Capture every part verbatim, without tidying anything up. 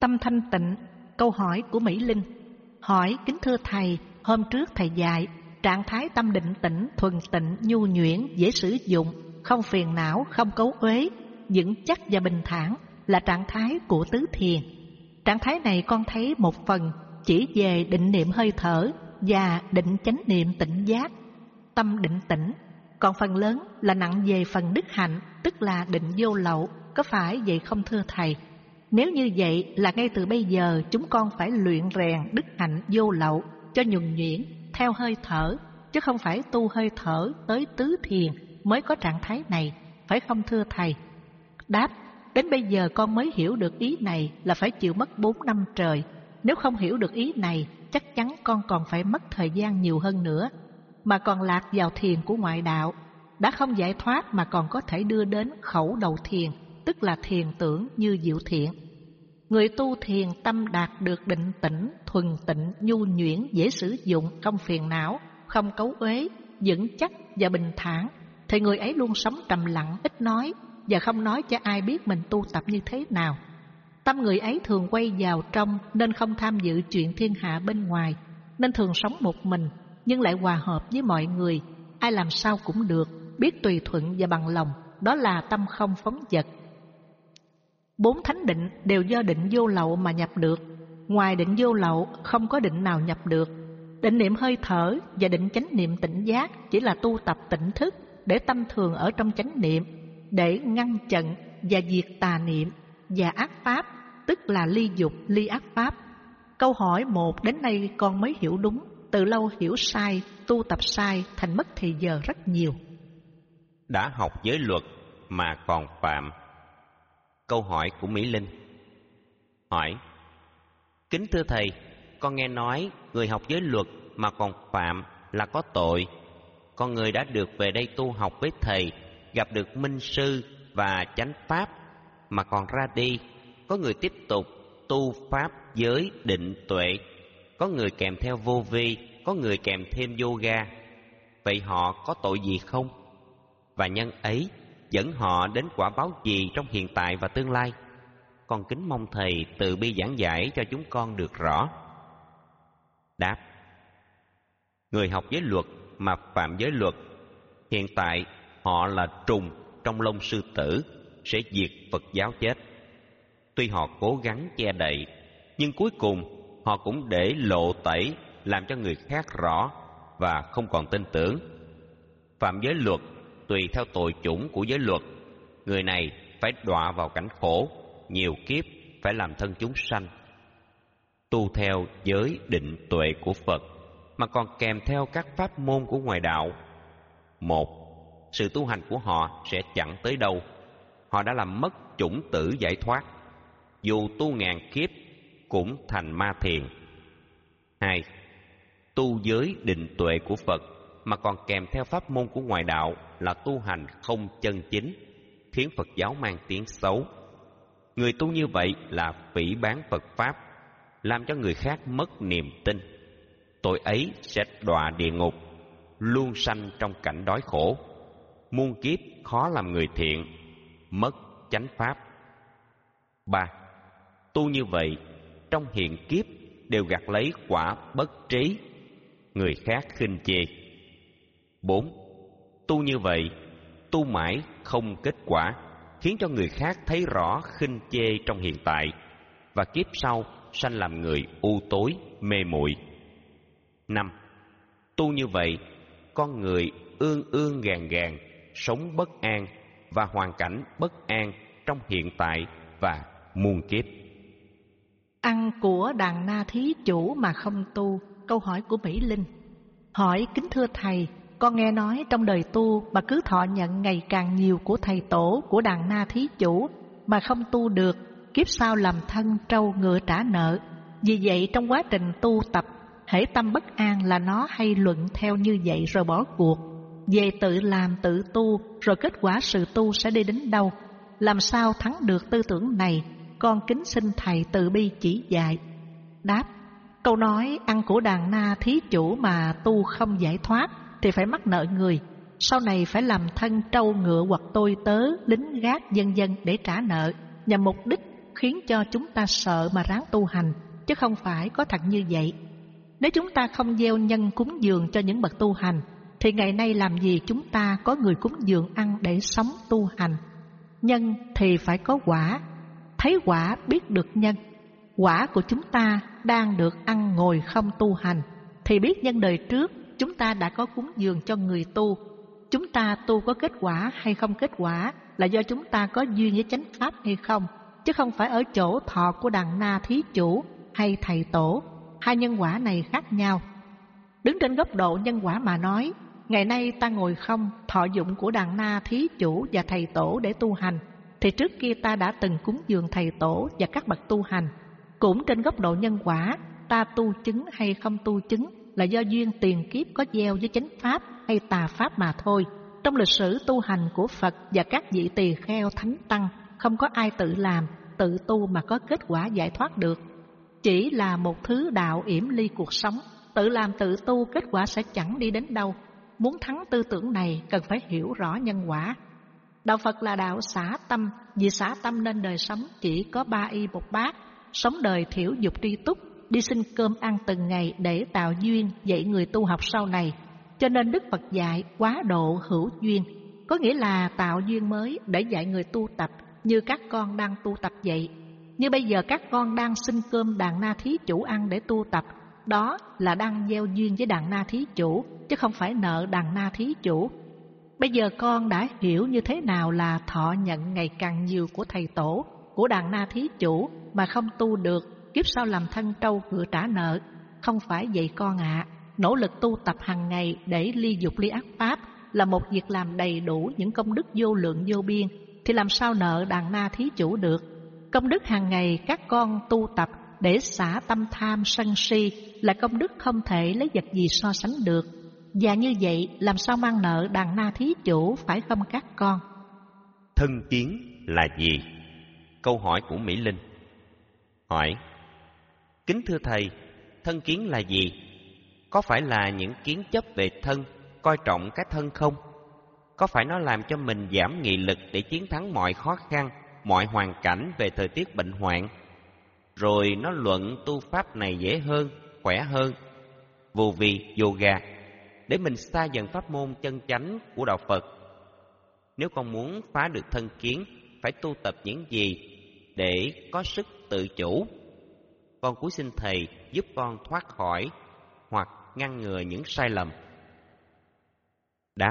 Tâm thanh tịnh. Câu hỏi của Mỹ Linh. Hỏi: kính thưa Thầy, hôm trước Thầy dạy trạng thái tâm định tĩnh, thuần tịnh, nhu nhuyễn, dễ sử dụng, không phiền não, không cấu uế, vững chắc và bình thản là trạng thái của tứ thiền. Trạng thái này con thấy một phần chỉ về định niệm hơi thở và định chánh niệm tỉnh giác, tâm định tĩnh, còn phần lớn là nặng về phần đức hạnh, tức là định vô lậu. Có phải vậy không thưa Thầy? Nếu như vậy là ngay từ bây giờ chúng con phải luyện rèn đức hạnh vô lậu cho nhuần nhuyễn theo hơi thở, chứ không phải tu hơi thở tới tứ thiền mới có trạng thái này, phải không thưa Thầy? Đáp: đến bây giờ con mới hiểu được ý này là phải chịu mất bốn năm trời. Nếu không hiểu được ý này, chắc chắn con còn phải mất thời gian nhiều hơn nữa, mà còn lạc vào thiền của ngoại đạo. Đã không giải thoát mà còn có thể đưa đến khẩu đầu thiền, tức là thiền tưởng như diệu thiện. Người tu thiền tâm đạt được định tĩnh, thuần tịnh, nhu nhuyễn, dễ sử dụng, không phiền não, không cấu uế, vững chắc và bình thản, thì người ấy luôn sống trầm lặng, ít nói và không nói cho ai biết mình tu tập như thế nào. Tâm người ấy thường quay vào trong nên không tham dự chuyện thiên hạ bên ngoài, nên thường sống một mình nhưng lại hòa hợp với mọi người, ai làm sao cũng được, biết tùy thuận và bằng lòng, đó là tâm không phóng dật. Bốn thánh định đều do định vô lậu mà nhập được. Ngoài định vô lậu không có định nào nhập được. Định niệm hơi thở và định chánh niệm tỉnh giác chỉ là tu tập tỉnh thức để tâm thường ở trong chánh niệm, để ngăn chặn và diệt tà niệm và ác pháp, tức là ly dục, ly ác pháp. Câu hỏi một đến đây con mới hiểu đúng, từ lâu hiểu sai, tu tập sai, thành mất thì giờ rất nhiều. Đã học giới luật mà còn phạm. Câu hỏi của Mỹ Linh. Hỏi: kính thưa Thầy, con nghe nói người học giới luật mà còn phạm là có tội. Con người đã được về đây tu học với Thầy, gặp được minh sư và chánh pháp, mà còn ra đi, có người tiếp tục tu pháp giới định tuệ, có người kèm theo vô vi, có người kèm thêm yoga. Vậy họ có tội gì không? Và nhân ấy dẫn họ đến quả báo gì trong hiện tại và tương lai? Con kính mong Thầy từ bi giảng giải cho chúng con được rõ. Đáp: người học giới luật mà phạm giới luật, hiện tại họ là trùng trong lông sư tử, sẽ diệt Phật giáo chết. Tuy họ cố gắng che đậy, nhưng cuối cùng họ cũng để lộ tẩy, làm cho người khác rõ và không còn tin tưởng. Phạm giới luật tùy theo tội chủng của giới luật, người này phải đọa vào cảnh khổ, nhiều kiếp phải làm thân chúng sanh. Tu theo giới định tuệ của Phật mà còn kèm theo các pháp môn của ngoại đạo, một, sự tu hành của họ sẽ chẳng tới đâu, họ đã làm mất chủng tử giải thoát, dù tu ngàn kiếp cũng thành ma thiền. Hai, tu giới định tuệ của Phật mà còn kèm theo pháp môn của ngoại đạo là tu hành không chân chính, khiến Phật giáo mang tiếng xấu. Người tu như vậy là phỉ báng Phật Pháp, làm cho người khác mất niềm tin. Tội ấy sẽ đọa địa ngục, luôn sanh trong cảnh đói khổ, muôn kiếp khó làm người thiện, mất chánh pháp. Ba, tu như vậy trong hiện kiếp đều gặt lấy quả bất trí, người khác khinh chê. Bốn, tu như vậy tu mãi không kết quả, khiến cho người khác thấy rõ khinh chê trong hiện tại, và kiếp sau sanh làm người u tối mê muội. Năm, tu như vậy con người ương ương gàn gàn, sống bất an và hoàn cảnh bất an trong hiện tại và muôn kiếp. Ăn của đàn na thí chủ mà không tu. Câu hỏi của Mỹ Linh. Hỏi: kính thưa Thầy, con nghe nói trong đời tu mà cứ thọ nhận ngày càng nhiều của thầy tổ, của đàn na thí chủ mà không tu được, kiếp sau làm thân trâu ngựa trả nợ. Vì vậy trong quá trình tu tập, hễ tâm bất an là nó hay luận theo như vậy rồi bỏ cuộc, về tự làm tự tu, rồi kết quả sự tu sẽ đi đến đâu? Làm sao thắng được tư tưởng này? Con kính xin Thầy từ bi chỉ dạy. Đáp: câu nói ăn của đàn na thí chủ mà tu không giải thoát thì phải mắc nợ người, sau này phải làm thân trâu ngựa hoặc tôi tớ, lính gác vân vân để trả nợ, nhằm mục đích khiến cho chúng ta sợ mà ráng tu hành, chứ không phải có thật như vậy. Nếu chúng ta không gieo nhân cúng dường cho những bậc tu hành, thì ngày nay làm gì chúng ta có người cúng dường ăn để sống tu hành. Nhân thì phải có quả, thấy quả biết được nhân. Quả của chúng ta đang được ăn ngồi không tu hành, thì biết nhân đời trước chúng ta đã có cúng dường cho người tu. Chúng ta tu có kết quả hay không kết quả là do chúng ta có duyên với chánh pháp hay không, chứ không phải ở chỗ thọ của Đàn Na Thí Chủ hay Thầy Tổ. Hai nhân quả này khác nhau. Đứng trên góc độ nhân quả mà nói, ngày nay ta ngồi không, thọ dụng của Đàn Na Thí Chủ và Thầy Tổ để tu hành, thì trước kia ta đã từng cúng dường Thầy Tổ và các bậc tu hành. Cũng trên góc độ nhân quả, ta tu chứng hay không tu chứng là do duyên tiền kiếp có gieo với chánh pháp hay tà pháp mà thôi. Trong lịch sử tu hành của Phật và các vị tỳ kheo thánh tăng, không có ai tự làm, tự tu mà có kết quả giải thoát được. Chỉ là một thứ đạo yểm ly cuộc sống, tự làm tự tu kết quả sẽ chẳng đi đến đâu. Muốn thắng tư tưởng này cần phải hiểu rõ nhân quả. Đạo Phật là đạo xả tâm, vì xả tâm nên đời sống chỉ có ba y một bát, sống đời thiểu dục tri túc, đi xin cơm ăn từng ngày để tạo duyên dạy người tu học sau này. Cho nên Đức Phật dạy quá độ hữu duyên, có nghĩa là tạo duyên mới để dạy người tu tập, như các con đang tu tập vậy. Như bây giờ các con đang xin cơm Đàn Na Thí Chủ ăn để tu tập, đó là đang gieo duyên với Đàn Na Thí Chủ, chứ không phải nợ Đàn Na Thí Chủ. Bây giờ con đã hiểu như thế nào là thọ nhận ngày càng nhiều của Thầy Tổ, của Đàn Na Thí Chủ mà không tu được, kiếp sau làm thân trâu ngựa trả nợ. Không phải vậy con ạ. À. Nỗ lực tu tập hàng ngày để ly dục ly ác pháp là một việc làm đầy đủ những công đức vô lượng vô biên, thì làm sao nợ Đàn Na Thí Chủ được. Công đức hàng ngày các con tu tập để xả tâm tham sân si là công đức không thể lấy vật gì so sánh được. Và như vậy làm sao mang nợ Đàn Na Thí Chủ, phải không các con? Thân kiến là gì? Câu hỏi của Mỹ Linh. Hỏi: kính thưa thầy, thân kiến là gì? Có phải là những kiến chấp về thân, coi trọng cái thân không? Có phải nó làm cho mình giảm nghị lực để chiến thắng mọi khó khăn, mọi hoàn cảnh về thời tiết bệnh hoạn? Rồi nó luận tu pháp này dễ hơn, khỏe hơn, vô vi, yoga, để mình xa dần pháp môn chân chánh của đạo Phật. Nếu con muốn phá được thân kiến, phải tu tập những gì để có sức tự chủ? Con cúi xin thầy giúp con thoát khỏi hoặc ngăn ngừa những sai lầm. Đáp: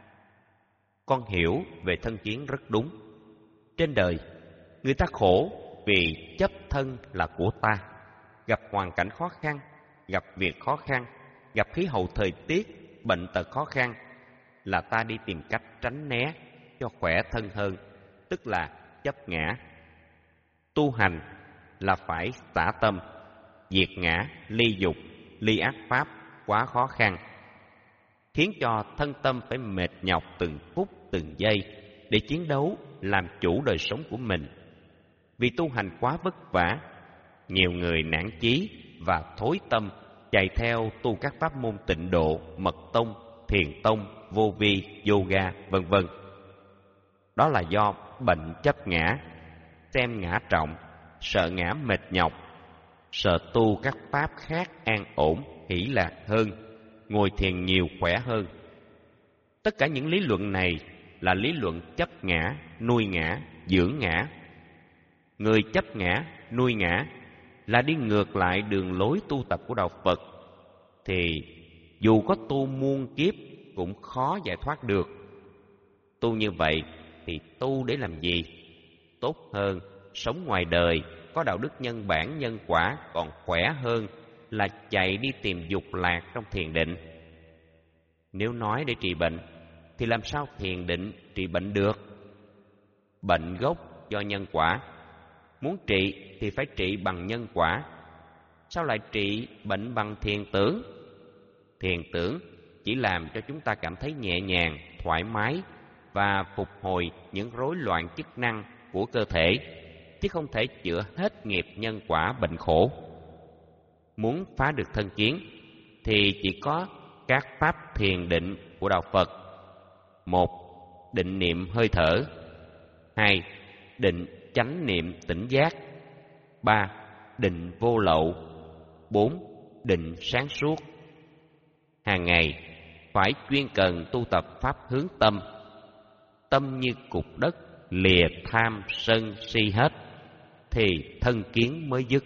con hiểu về thân kiến rất đúng. Trên đời, người ta khổ vì chấp thân là của ta. Gặp hoàn cảnh khó khăn, gặp việc khó khăn, gặp khí hậu thời tiết, bệnh tật khó khăn, là ta đi tìm cách tránh né cho khỏe thân hơn, tức là chấp ngã. Tu hành là phải xả tâm, diệt ngã, ly dục, ly ác pháp quá khó khăn, khiến cho thân tâm phải mệt nhọc từng phút từng giây để chiến đấu làm chủ đời sống của mình. Vì tu hành quá vất vả, nhiều người nản chí và thối tâm chạy theo tu các pháp môn tịnh độ, mật tông, thiền tông, vô vi, yoga, vân vân. Đó là do bệnh chấp ngã, xem ngã trọng, sợ ngã mệt nhọc, sợ tu các pháp khác an ổn, hỷ lạc hơn, ngồi thiền nhiều khỏe hơn. Tất cả những lý luận này là lý luận chấp ngã, nuôi ngã, dưỡng ngã. Người chấp ngã, nuôi ngã là đi ngược lại đường lối tu tập của đạo Phật, thì dù có tu muôn kiếp cũng khó giải thoát được. Tu như vậy thì tu để làm gì? Tốt hơn sống ngoài đời có đạo đức nhân bản nhân quả còn khỏe hơn là chạy đi tìm dục lạc trong thiền định. Nếu nói để trị bệnh thì làm sao thiền định trị bệnh được? Bệnh gốc do nhân quả, muốn trị thì phải trị bằng nhân quả. Sao lại trị bệnh bằng thiền tưởng? Thiền tưởng chỉ làm cho chúng ta cảm thấy nhẹ nhàng, thoải mái và phục hồi những rối loạn chức năng của cơ thể, chứ không thể chữa hết nghiệp nhân quả bệnh khổ. Muốn phá được thân kiến thì chỉ có các pháp thiền định của đạo Phật. Một, định niệm hơi thở. Hai, định chánh niệm tỉnh giác. ba. Định vô lậu. bốn. Định sáng suốt. Hàng ngày phải chuyên cần tu tập pháp hướng tâm. Tâm như cục đất, lìa tham sân si hết, thì thân kiến mới dứt.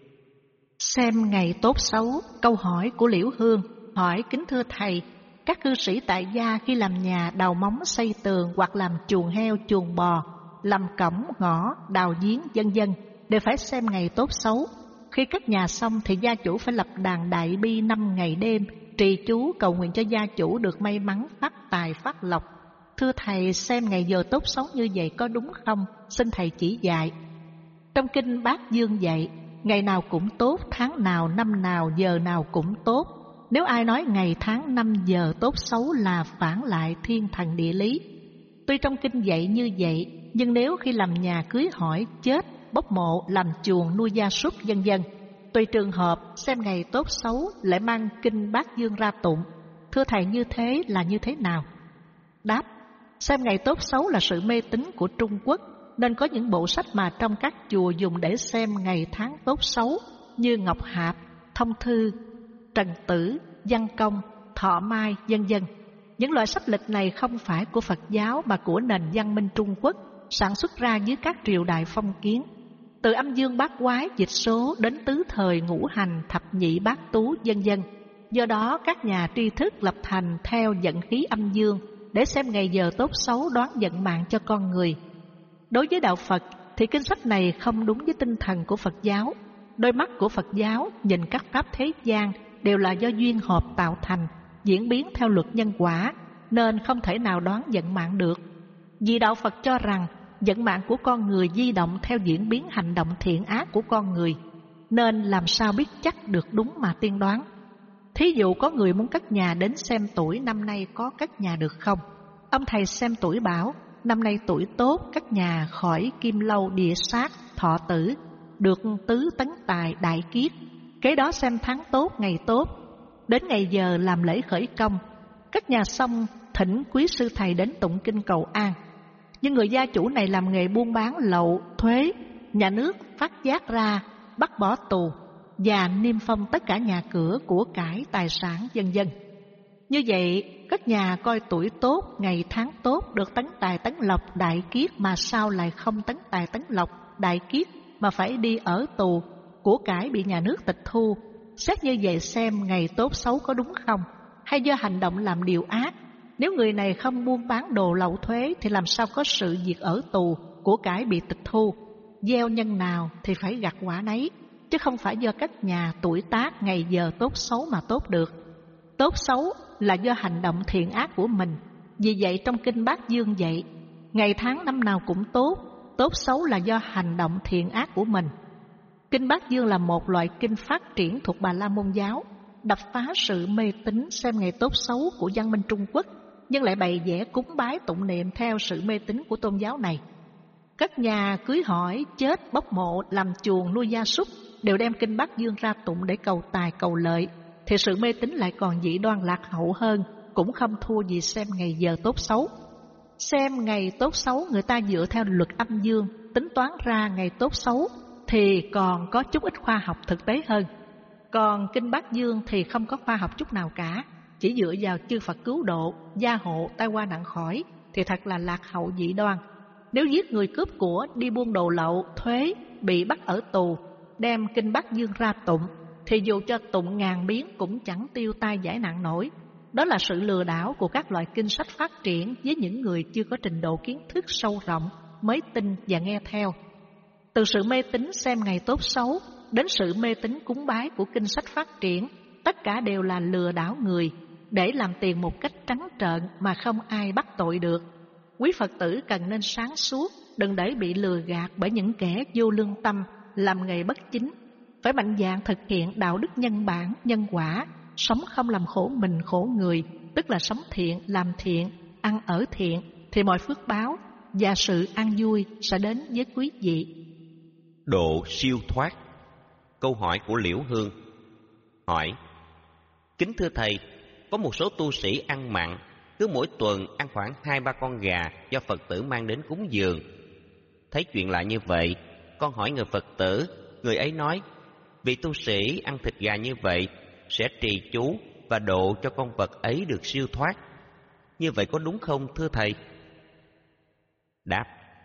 Xem ngày tốt xấu. Câu hỏi của Liễu Hương hỏi: kính thưa thầy, các cư sĩ tại gia khi làm nhà, đào móng, xây tường hoặc làm chuồng heo, chuồng bò, làm cổng, ngõ, đào giếng, vân vân đều phải xem ngày tốt xấu. Khi cất nhà xong thì gia chủ phải lập đàn đại bi năm ngày đêm, trì chú cầu nguyện cho gia chủ được may mắn, phát tài, phát lộc. Thưa thầy, xem ngày giờ tốt xấu như vậy có đúng không? Xin thầy chỉ dạy. Trong kinh Bát Dương dạy, ngày nào cũng tốt, tháng nào, năm nào, giờ nào cũng tốt. Nếu ai nói ngày, tháng, năm, giờ tốt xấu là phản lại thiên thần địa lý. Tuy trong kinh dạy như vậy, nhưng nếu khi làm nhà, cưới hỏi, chết, bốc mộ, làm chuồng, nuôi gia súc, vân vân, tùy trường hợp xem ngày tốt xấu lại mang kinh Bát Dương ra tụng. Thưa thầy, như thế là như thế nào? Đáp: xem ngày tốt xấu là sự mê tín của Trung Quốc, nên có những bộ sách mà trong các chùa dùng để xem ngày tháng tốt xấu như Ngọc Hạp, Thông Thư, Trần Tử, Văn Công, Thọ Mai, vân vân. Những loại sách lịch này không phải của Phật giáo mà của nền văn minh Trung Quốc, sản xuất ra dưới các triều đại phong kiến. Từ âm dương bát quái, dịch số đến tứ thời ngũ hành, thập nhị bát tú, vân vân. Do đó các nhà tri thức lập thành theo vận khí âm dương để xem ngày giờ tốt xấu, đoán vận mạng cho con người. Đối với đạo Phật thì kinh sách này không đúng với tinh thần của Phật giáo. Đôi mắt của Phật giáo nhìn các pháp thế gian đều là do duyên hợp tạo thành, diễn biến theo luật nhân quả, nên không thể nào đoán vận mạng được. Vì đạo Phật cho rằng vận mạng của con người di động theo diễn biến hành động thiện ác của con người, nên làm sao biết chắc được đúng mà tiên đoán. Thí dụ có người muốn cất nhà đến xem tuổi năm nay có cất nhà được không. Ông thầy xem tuổi bảo năm nay tuổi tốt, cất nhà khỏi kim lâu địa sát, thọ tử, được tứ tấn tài đại kiết. Kế đó xem tháng tốt, ngày tốt, đến ngày giờ làm lễ khởi công. Cất nhà xong thỉnh quý sư thầy đến tụng kinh cầu an. Nhưng người gia chủ này làm nghề buôn bán lậu thuế, nhà nước phát giác ra bắt bỏ tù và niêm phong tất cả nhà cửa, của cải, tài sản, vân vân. Như vậy cất nhà coi tuổi tốt, ngày tháng tốt, được tấn tài tấn lộc đại kiết, mà sao lại không tấn tài tấn lộc đại kiết mà phải đi ở tù, của cải bị nhà nước tịch thu. Xét như vậy xem ngày tốt xấu có đúng không, hay do hành động làm điều ác? Nếu người này không buôn bán đồ lậu thuế thì làm sao có sự việc ở tù, của cải bị tịch thu? Gieo nhân nào thì phải gặt quả nấy, chứ không phải do cất nhà, tuổi tác, ngày giờ tốt xấu mà tốt được. Tốt xấu là do hành động thiện ác của mình. Vì vậy trong kinh Bát Dương dạy, ngày tháng năm nào cũng tốt, tốt xấu là do hành động thiện ác của mình. Kinh Bát Dương là một loại kinh phát triển thuộc Bà La Môn giáo, đập phá sự mê tín xem ngày tốt xấu của văn minh Trung Quốc, nhưng lại bày vẽ cúng bái tụng niệm theo sự mê tín của tôn giáo này. Cất nhà, cưới hỏi, chết, bốc mộ, làm chuồng, nuôi gia súc đều đem kinh Bát Dương ra tụng để cầu tài cầu lợi, thì sự mê tín lại còn dị đoan lạc hậu hơn, cũng không thua gì xem ngày giờ tốt xấu. Xem ngày tốt xấu người ta dựa theo luật âm dương, tính toán ra ngày tốt xấu thì còn có chút ít khoa học thực tế hơn. Còn kinh Bát Dương thì không có khoa học chút nào cả, chỉ dựa vào chư Phật cứu độ, gia hộ, tai qua nạn khỏi, thì thật là lạc hậu dị đoan. Nếu giết người cướp của, đi buôn đồ lậu, thuế, bị bắt ở tù, đem kinh Bát Dương ra tụng, thì dù cho tụng ngàn biến cũng chẳng tiêu tai giải nạn nổi. Đó là sự lừa đảo của các loại kinh sách phát triển với những người chưa có trình độ kiến thức sâu rộng mới tin và nghe theo. Từ sự mê tín xem ngày tốt xấu đến sự mê tín cúng bái của kinh sách phát triển, tất cả đều là lừa đảo người để làm tiền một cách trắng trợn mà không ai bắt tội được. Quý Phật tử cần nên sáng suốt, đừng để bị lừa gạt bởi những kẻ vô lương tâm, làm nghề bất chính. Phải mạnh dạn thực hiện đạo đức nhân bản, nhân quả, sống không làm khổ mình khổ người, tức là sống thiện, làm thiện, ăn ở thiện, thì mọi phước báo và sự an vui sẽ đến với quý vị. Độ siêu thoát. Câu hỏi của Liễu Hương hỏi: kính thưa thầy, có một số tu sĩ ăn mặn, cứ mỗi tuần ăn khoảng hai ba con gà do Phật tử mang đến cúng dường. Thấy chuyện lạ như vậy, con hỏi người Phật tử người ấy nói: vị tu sĩ ăn thịt gà như vậy sẽ trì chú và độ cho con vật ấy được siêu thoát. Như vậy có đúng không thưa thầy? Đáp: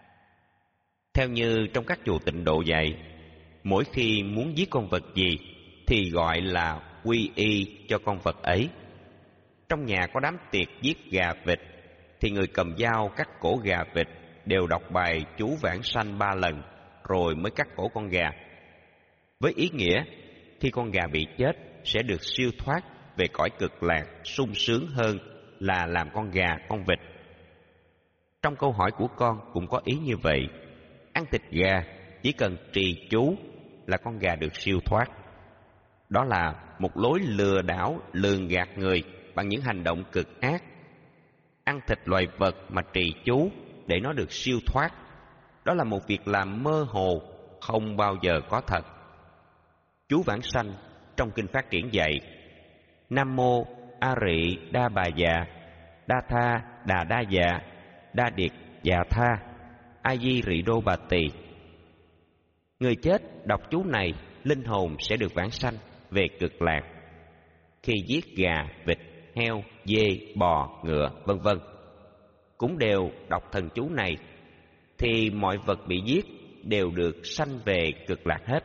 theo như trong các chùa Tịnh Độ dạy, mỗi khi muốn giết con vật gì thì gọi là quy y cho con vật ấy. Trong nhà có đám tiệc giết gà vịt thì người cầm dao cắt cổ gà vịt đều đọc bài chú vãng sanh ba lần rồi mới cắt cổ con gà, với ý nghĩa khi con gà bị chết sẽ được siêu thoát về cõi cực lạc sung sướng hơn là làm con gà con vịt. Trong câu hỏi của con cũng có ý như vậy. Ăn thịt gà chỉ cần trì chú là con gà được siêu thoát. Đó là một lối lừa đảo lường gạt người bằng những hành động cực ác. Ăn thịt loài vật mà trì chú để nó được siêu thoát, đó là một việc làm mơ hồ, không bao giờ có thật. Chú vãng sanh trong kinh Phát Triển dạy: Nam mô A Rị Đa Bà Dạ Đa Tha Đà Đa Dạ Đa Điệt Dạ Tha A Di Rị Đô Bà Tỳ. Người chết đọc chú này, linh hồn sẽ được vãng sanh về cực lạc. Khi giết gà, vịt, heo, dê, bò, ngựa, vân vân cũng đều đọc thần chú này, thì mọi vật bị giết đều được sanh về cực lạc hết.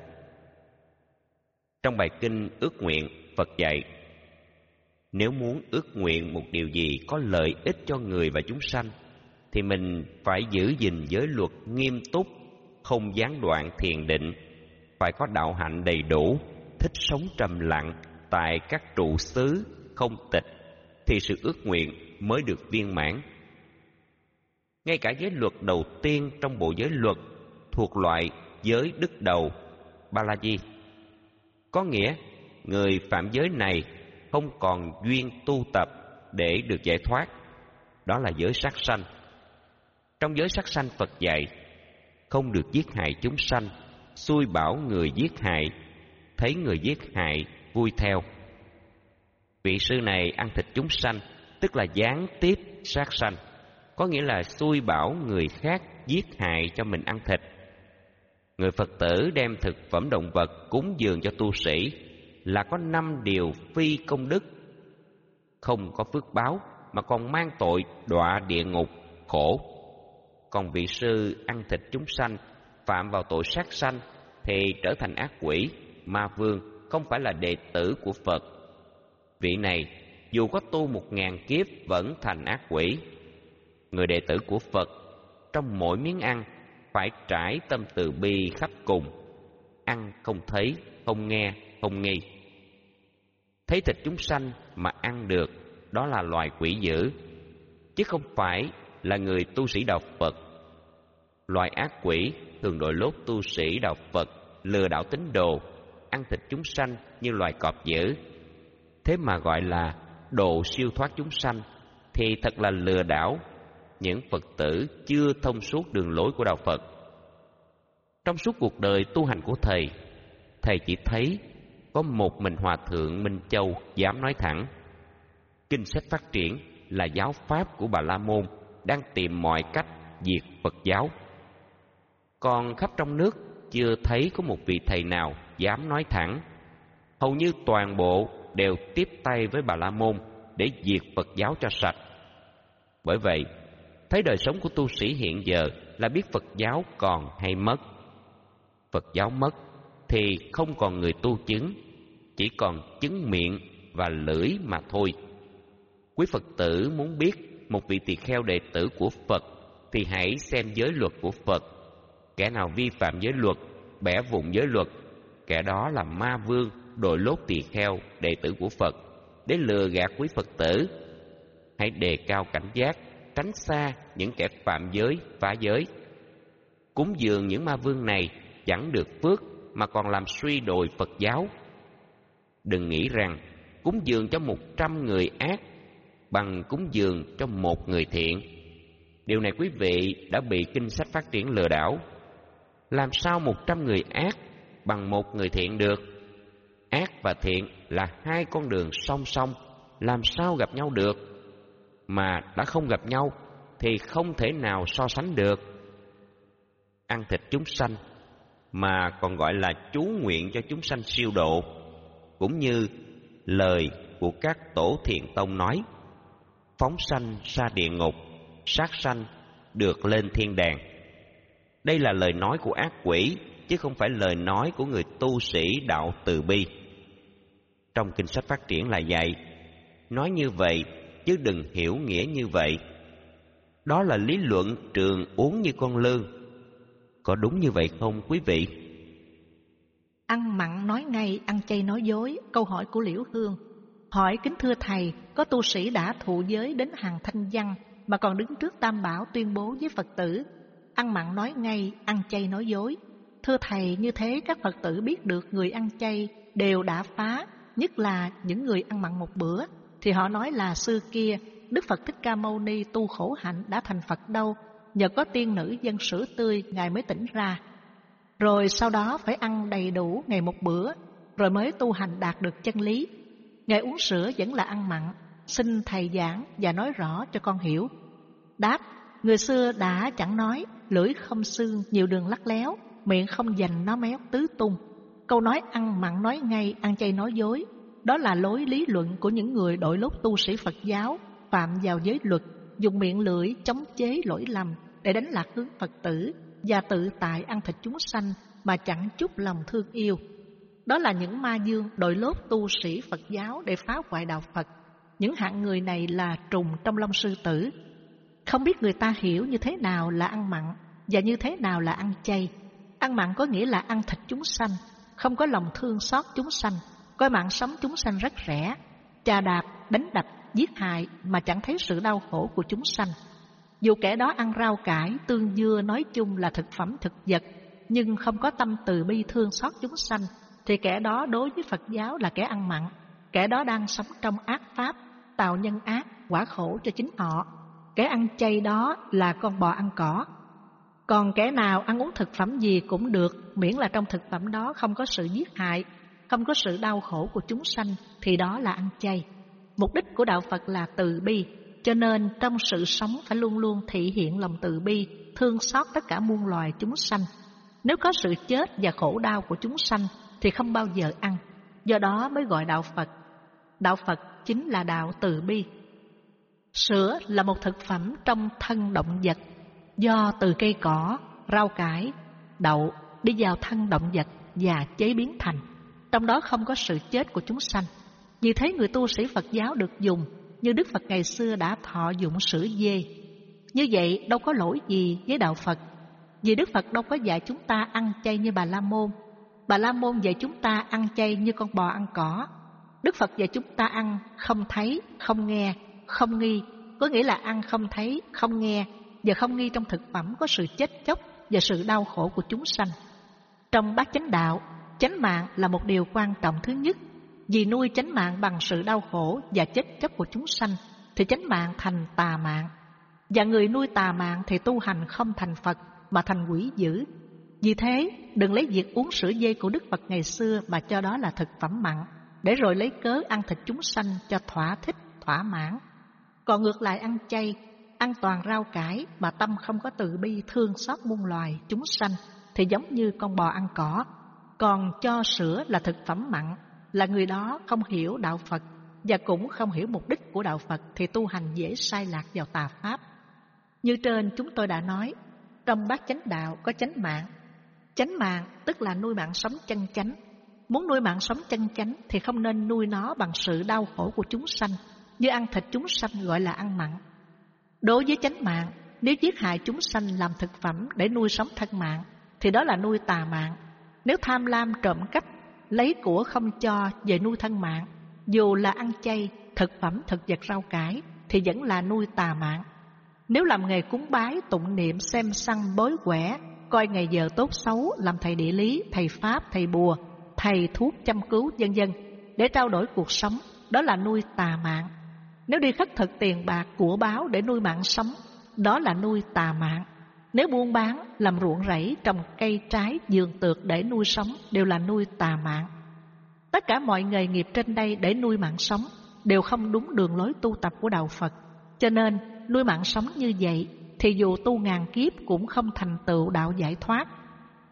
Trong bài kinh ước nguyện, Phật dạy: nếu muốn ước nguyện một điều gì có lợi ích cho người và chúng sanh thì mình phải giữ gìn giới luật nghiêm túc, không gián đoạn thiền định, phải có đạo hạnh đầy đủ, thích sống trầm lặng tại các trụ xứ không tịch, thì sự ước nguyện mới được viên mãn. Ngay cả giới luật đầu tiên trong bộ giới luật thuộc loại giới đức đầu, Balaji, có nghĩa người phạm giới này không còn duyên tu tập để được giải thoát, đó là giới sát sanh. Trong giới sát sanh, Phật dạy không được giết hại chúng sanh, xui bảo người giết hại, thấy người giết hại vui theo. Vị sư này ăn thịt chúng sanh, tức là gián tiếp sát sanh, có nghĩa là xui bảo người khác giết hại cho mình ăn thịt. Người Phật tử đem thực phẩm động vật cúng dường cho tu sĩ là có năm điều phi công đức, không có phước báo mà còn mang tội đọa địa ngục khổ. Còn vị sư ăn thịt chúng sanh, phạm vào tội sát sanh thì trở thành ác quỷ, ma vương, không phải là đệ tử của Phật. Vị này dù có tu một ngàn kiếp vẫn thành ác quỷ. Người đệ tử của Phật trong mỗi miếng ăn phải trải tâm từ bi khắp cùng, ăn không thấy, không nghe, không nghi. Thấy thịt chúng sanh mà ăn được, đó là loài quỷ dữ, chứ không phải là người tu sĩ đạo Phật. Loài ác quỷ thường đội lốt tu sĩ đạo Phật, lừa đảo tín đồ, ăn thịt chúng sanh như loài cọp dữ. Thế mà gọi là độ siêu thoát chúng sanh thì thật là lừa đảo những Phật tử chưa thông suốt đường lối của đạo Phật. Trong suốt cuộc đời tu hành của thầy, thầy chỉ thấy có một mình Hòa thượng Minh Châu dám nói thẳng: kinh sách Phát Triển là giáo pháp của Bà La Môn đang tìm mọi cách diệt Phật giáo. Còn khắp trong nước chưa thấy có một vị thầy nào dám nói thẳng. Hầu như toàn bộ đều tiếp tay với Bà La Môn để diệt Phật giáo cho sạch. Bởi vậy, thấy đời sống của tu sĩ hiện giờ là biết Phật giáo còn hay mất. Phật giáo mất thì không còn người tu chứng, chỉ còn chứng miệng và lưỡi mà thôi. Quý Phật tử muốn biết một vị tỳ kheo đệ tử của Phật thì hãy xem giới luật của Phật. Kẻ nào vi phạm giới luật, bẻ vụn giới luật, kẻ đó là ma vương đội lốt tỳ kheo đệ tử của Phật để lừa gạt quý Phật tử. Hãy đề cao cảnh giác, tránh xa những kẻ phạm giới, phá giới. Cúng dường những ma vương này chẳng được phước mà còn làm suy đồi Phật giáo. Đừng nghĩ rằng cúng dường cho một trăm người ác bằng cúng dường cho một người thiện. Điều này quý vị đã bị kinh sách Phát Triển lừa đảo. Làm sao một trăm người ác bằng một người thiện được? Ác và thiện là hai con đường song song, làm sao gặp nhau được? Mà đã không gặp nhau thì không thể nào so sánh được. Ăn thịt chúng sanh mà còn gọi là chú nguyện cho chúng sanh siêu độ, cũng như lời của các tổ thiện tông nói: phóng sanh ra địa ngục, sát sanh được lên thiên đàng. Đây là lời nói của ác quỷ, chứ không phải lời nói của người tu sĩ đạo từ bi. Trong kinh sách Phát Triển là dạy: nói như vậy chứ đừng hiểu nghĩa như vậy. Đó là lý luận trường uống như con lươn. Có đúng như vậy không quý vị? Ăn mặn nói ngay, ăn chay nói dối. Câu hỏi của Liễu Hương: hỏi kính thưa thầy, có tu sĩ đã thụ giới đến hàng thanh văn mà còn đứng trước Tam Bảo tuyên bố với Phật tử: ăn mặn nói ngay, ăn chay nói dối. Thưa thầy, như thế các Phật tử biết được người ăn chay đều đã phá, nhất là những người ăn mặn một bữa, thì họ nói là xưa kia Đức Phật Thích Ca Mâu Ni tu khổ hạnh đã thành Phật đâu, nhờ có tiên nữ dâng sữa tươi Ngài mới tỉnh ra. Rồi sau đó phải ăn đầy đủ ngày một bữa, rồi mới tu hành đạt được chân lý. Ngài uống sữa vẫn là ăn mặn, xin thầy giảng và nói rõ cho con hiểu. Đáp: người xưa đã chẳng nói, lưỡi không xương nhiều đường lắc léo, miệng không dành nó méo tứ tung. Câu nói ăn mặn nói ngay, ăn chay nói dối, đó là lối lý luận của những người đội lốt tu sĩ Phật giáo phạm vào giới luật, dùng miệng lưỡi chống chế lỗi lầm để đánh lạc hướng Phật tử và tự tại ăn thịt chúng sanh mà chẳng chút lòng thương yêu. Đó là những ma dương đội lốt tu sĩ Phật giáo để phá hoại đạo Phật. Những hạng người này là trùng trong lông sư tử, không biết người ta hiểu như thế nào là ăn mặn và như thế nào là ăn chay. Ăn mặn có nghĩa là ăn thịt chúng sanh, không có lòng thương xót chúng sanh, coi mạng sống chúng sanh rất rẻ, chà đạp, đánh đập, giết hại mà chẳng thấy sự đau khổ của chúng sanh. Dù kẻ đó ăn rau cải, tương dưa nói chung là thực phẩm thực vật, nhưng không có tâm từ bi thương xót chúng sanh, thì kẻ đó đối với Phật giáo là kẻ ăn mặn. Kẻ đó đang sống trong ác pháp, tạo nhân ác, quả khổ cho chính họ. Kẻ ăn chay đó là con bò ăn cỏ. Còn kẻ nào ăn uống thực phẩm gì cũng được, miễn là trong thực phẩm đó không có sự giết hại, không có sự đau khổ của chúng sanh, thì đó là ăn chay. Mục đích của đạo Phật là từ bi, cho nên trong sự sống phải luôn luôn thị hiện lòng từ bi, thương xót tất cả muôn loài chúng sanh. Nếu có sự chết và khổ đau của chúng sanh thì không bao giờ ăn, do đó mới gọi đạo Phật. Đạo Phật chính là đạo từ bi. Sữa là một thực phẩm trong thân động vật, do từ cây cỏ, rau cải, đậu đi vào thân động vật và chế biến thành. Trong đó không có sự chết của chúng sanh. Vì thế người tu sĩ Phật giáo được dùng như Đức Phật ngày xưa đã thọ dụng sữa dê. Như vậy đâu có lỗi gì với đạo Phật, vì Đức Phật đâu có dạy chúng ta ăn chay như Bà La Môn. Bà La Môn dạy chúng ta ăn chay như con bò ăn cỏ. Đức Phật dạy chúng ta ăn không thấy, không nghe, không nghi, có nghĩa là ăn không thấy, không nghe và không nghi trong thực phẩm có sự chết chóc và sự đau khổ của chúng sanh. Trong bát chánh đạo, chánh mạng là một điều quan trọng thứ nhất. Vì nuôi chánh mạng bằng sự đau khổ và chết chóc của chúng sanh thì chánh mạng thành tà mạng, và người nuôi tà mạng thì tu hành không thành Phật mà thành quỷ dữ. Vì thế đừng lấy việc uống sữa dê của Đức Phật ngày xưa mà cho đó là thực phẩm mặn, để rồi lấy cớ ăn thịt chúng sanh cho thỏa thích, thỏa mãn. Còn ngược lại ăn chay, ăn toàn rau cải mà tâm không có từ bi thương xót muôn loài chúng sanh thì giống như con bò ăn cỏ. Còn cho sữa là thực phẩm mặn, là người đó không hiểu đạo Phật và cũng không hiểu mục đích của đạo Phật, thì tu hành dễ sai lạc vào tà pháp. Như trên chúng tôi đã nói, trong bát chánh đạo có chánh mạng. Chánh mạng tức là nuôi mạng sống chân chánh. Muốn nuôi mạng sống chân chánh thì không nên nuôi nó bằng sự đau khổ của chúng sanh, như ăn thịt chúng sanh gọi là ăn mặn. Đối với chánh mạng, nếu giết hại chúng sanh làm thực phẩm để nuôi sống thân mạng thì đó là nuôi tà mạng. Nếu tham lam trộm cắp, lấy của không cho về nuôi thân mạng, dù là ăn chay, thực phẩm thực vật rau cải thì vẫn là nuôi tà mạng. Nếu làm nghề cúng bái, tụng niệm, xem săn, bói quẻ, coi ngày giờ tốt xấu, làm thầy địa lý, thầy pháp, thầy bùa, thầy thuốc chăm cứu vân vân để trao đổi cuộc sống, đó là nuôi tà mạng. Nếu đi khất thực tiền bạc của báo để nuôi mạng sống, đó là nuôi tà mạng. Nếu buôn bán, làm ruộng rẫy, trồng cây trái, vườn tược để nuôi sống đều là nuôi tà mạng. Tất cả mọi nghề nghiệp trên đây để nuôi mạng sống đều không đúng đường lối tu tập của đạo Phật. Cho nên nuôi mạng sống như vậy thì dù tu ngàn kiếp cũng không thành tựu đạo giải thoát.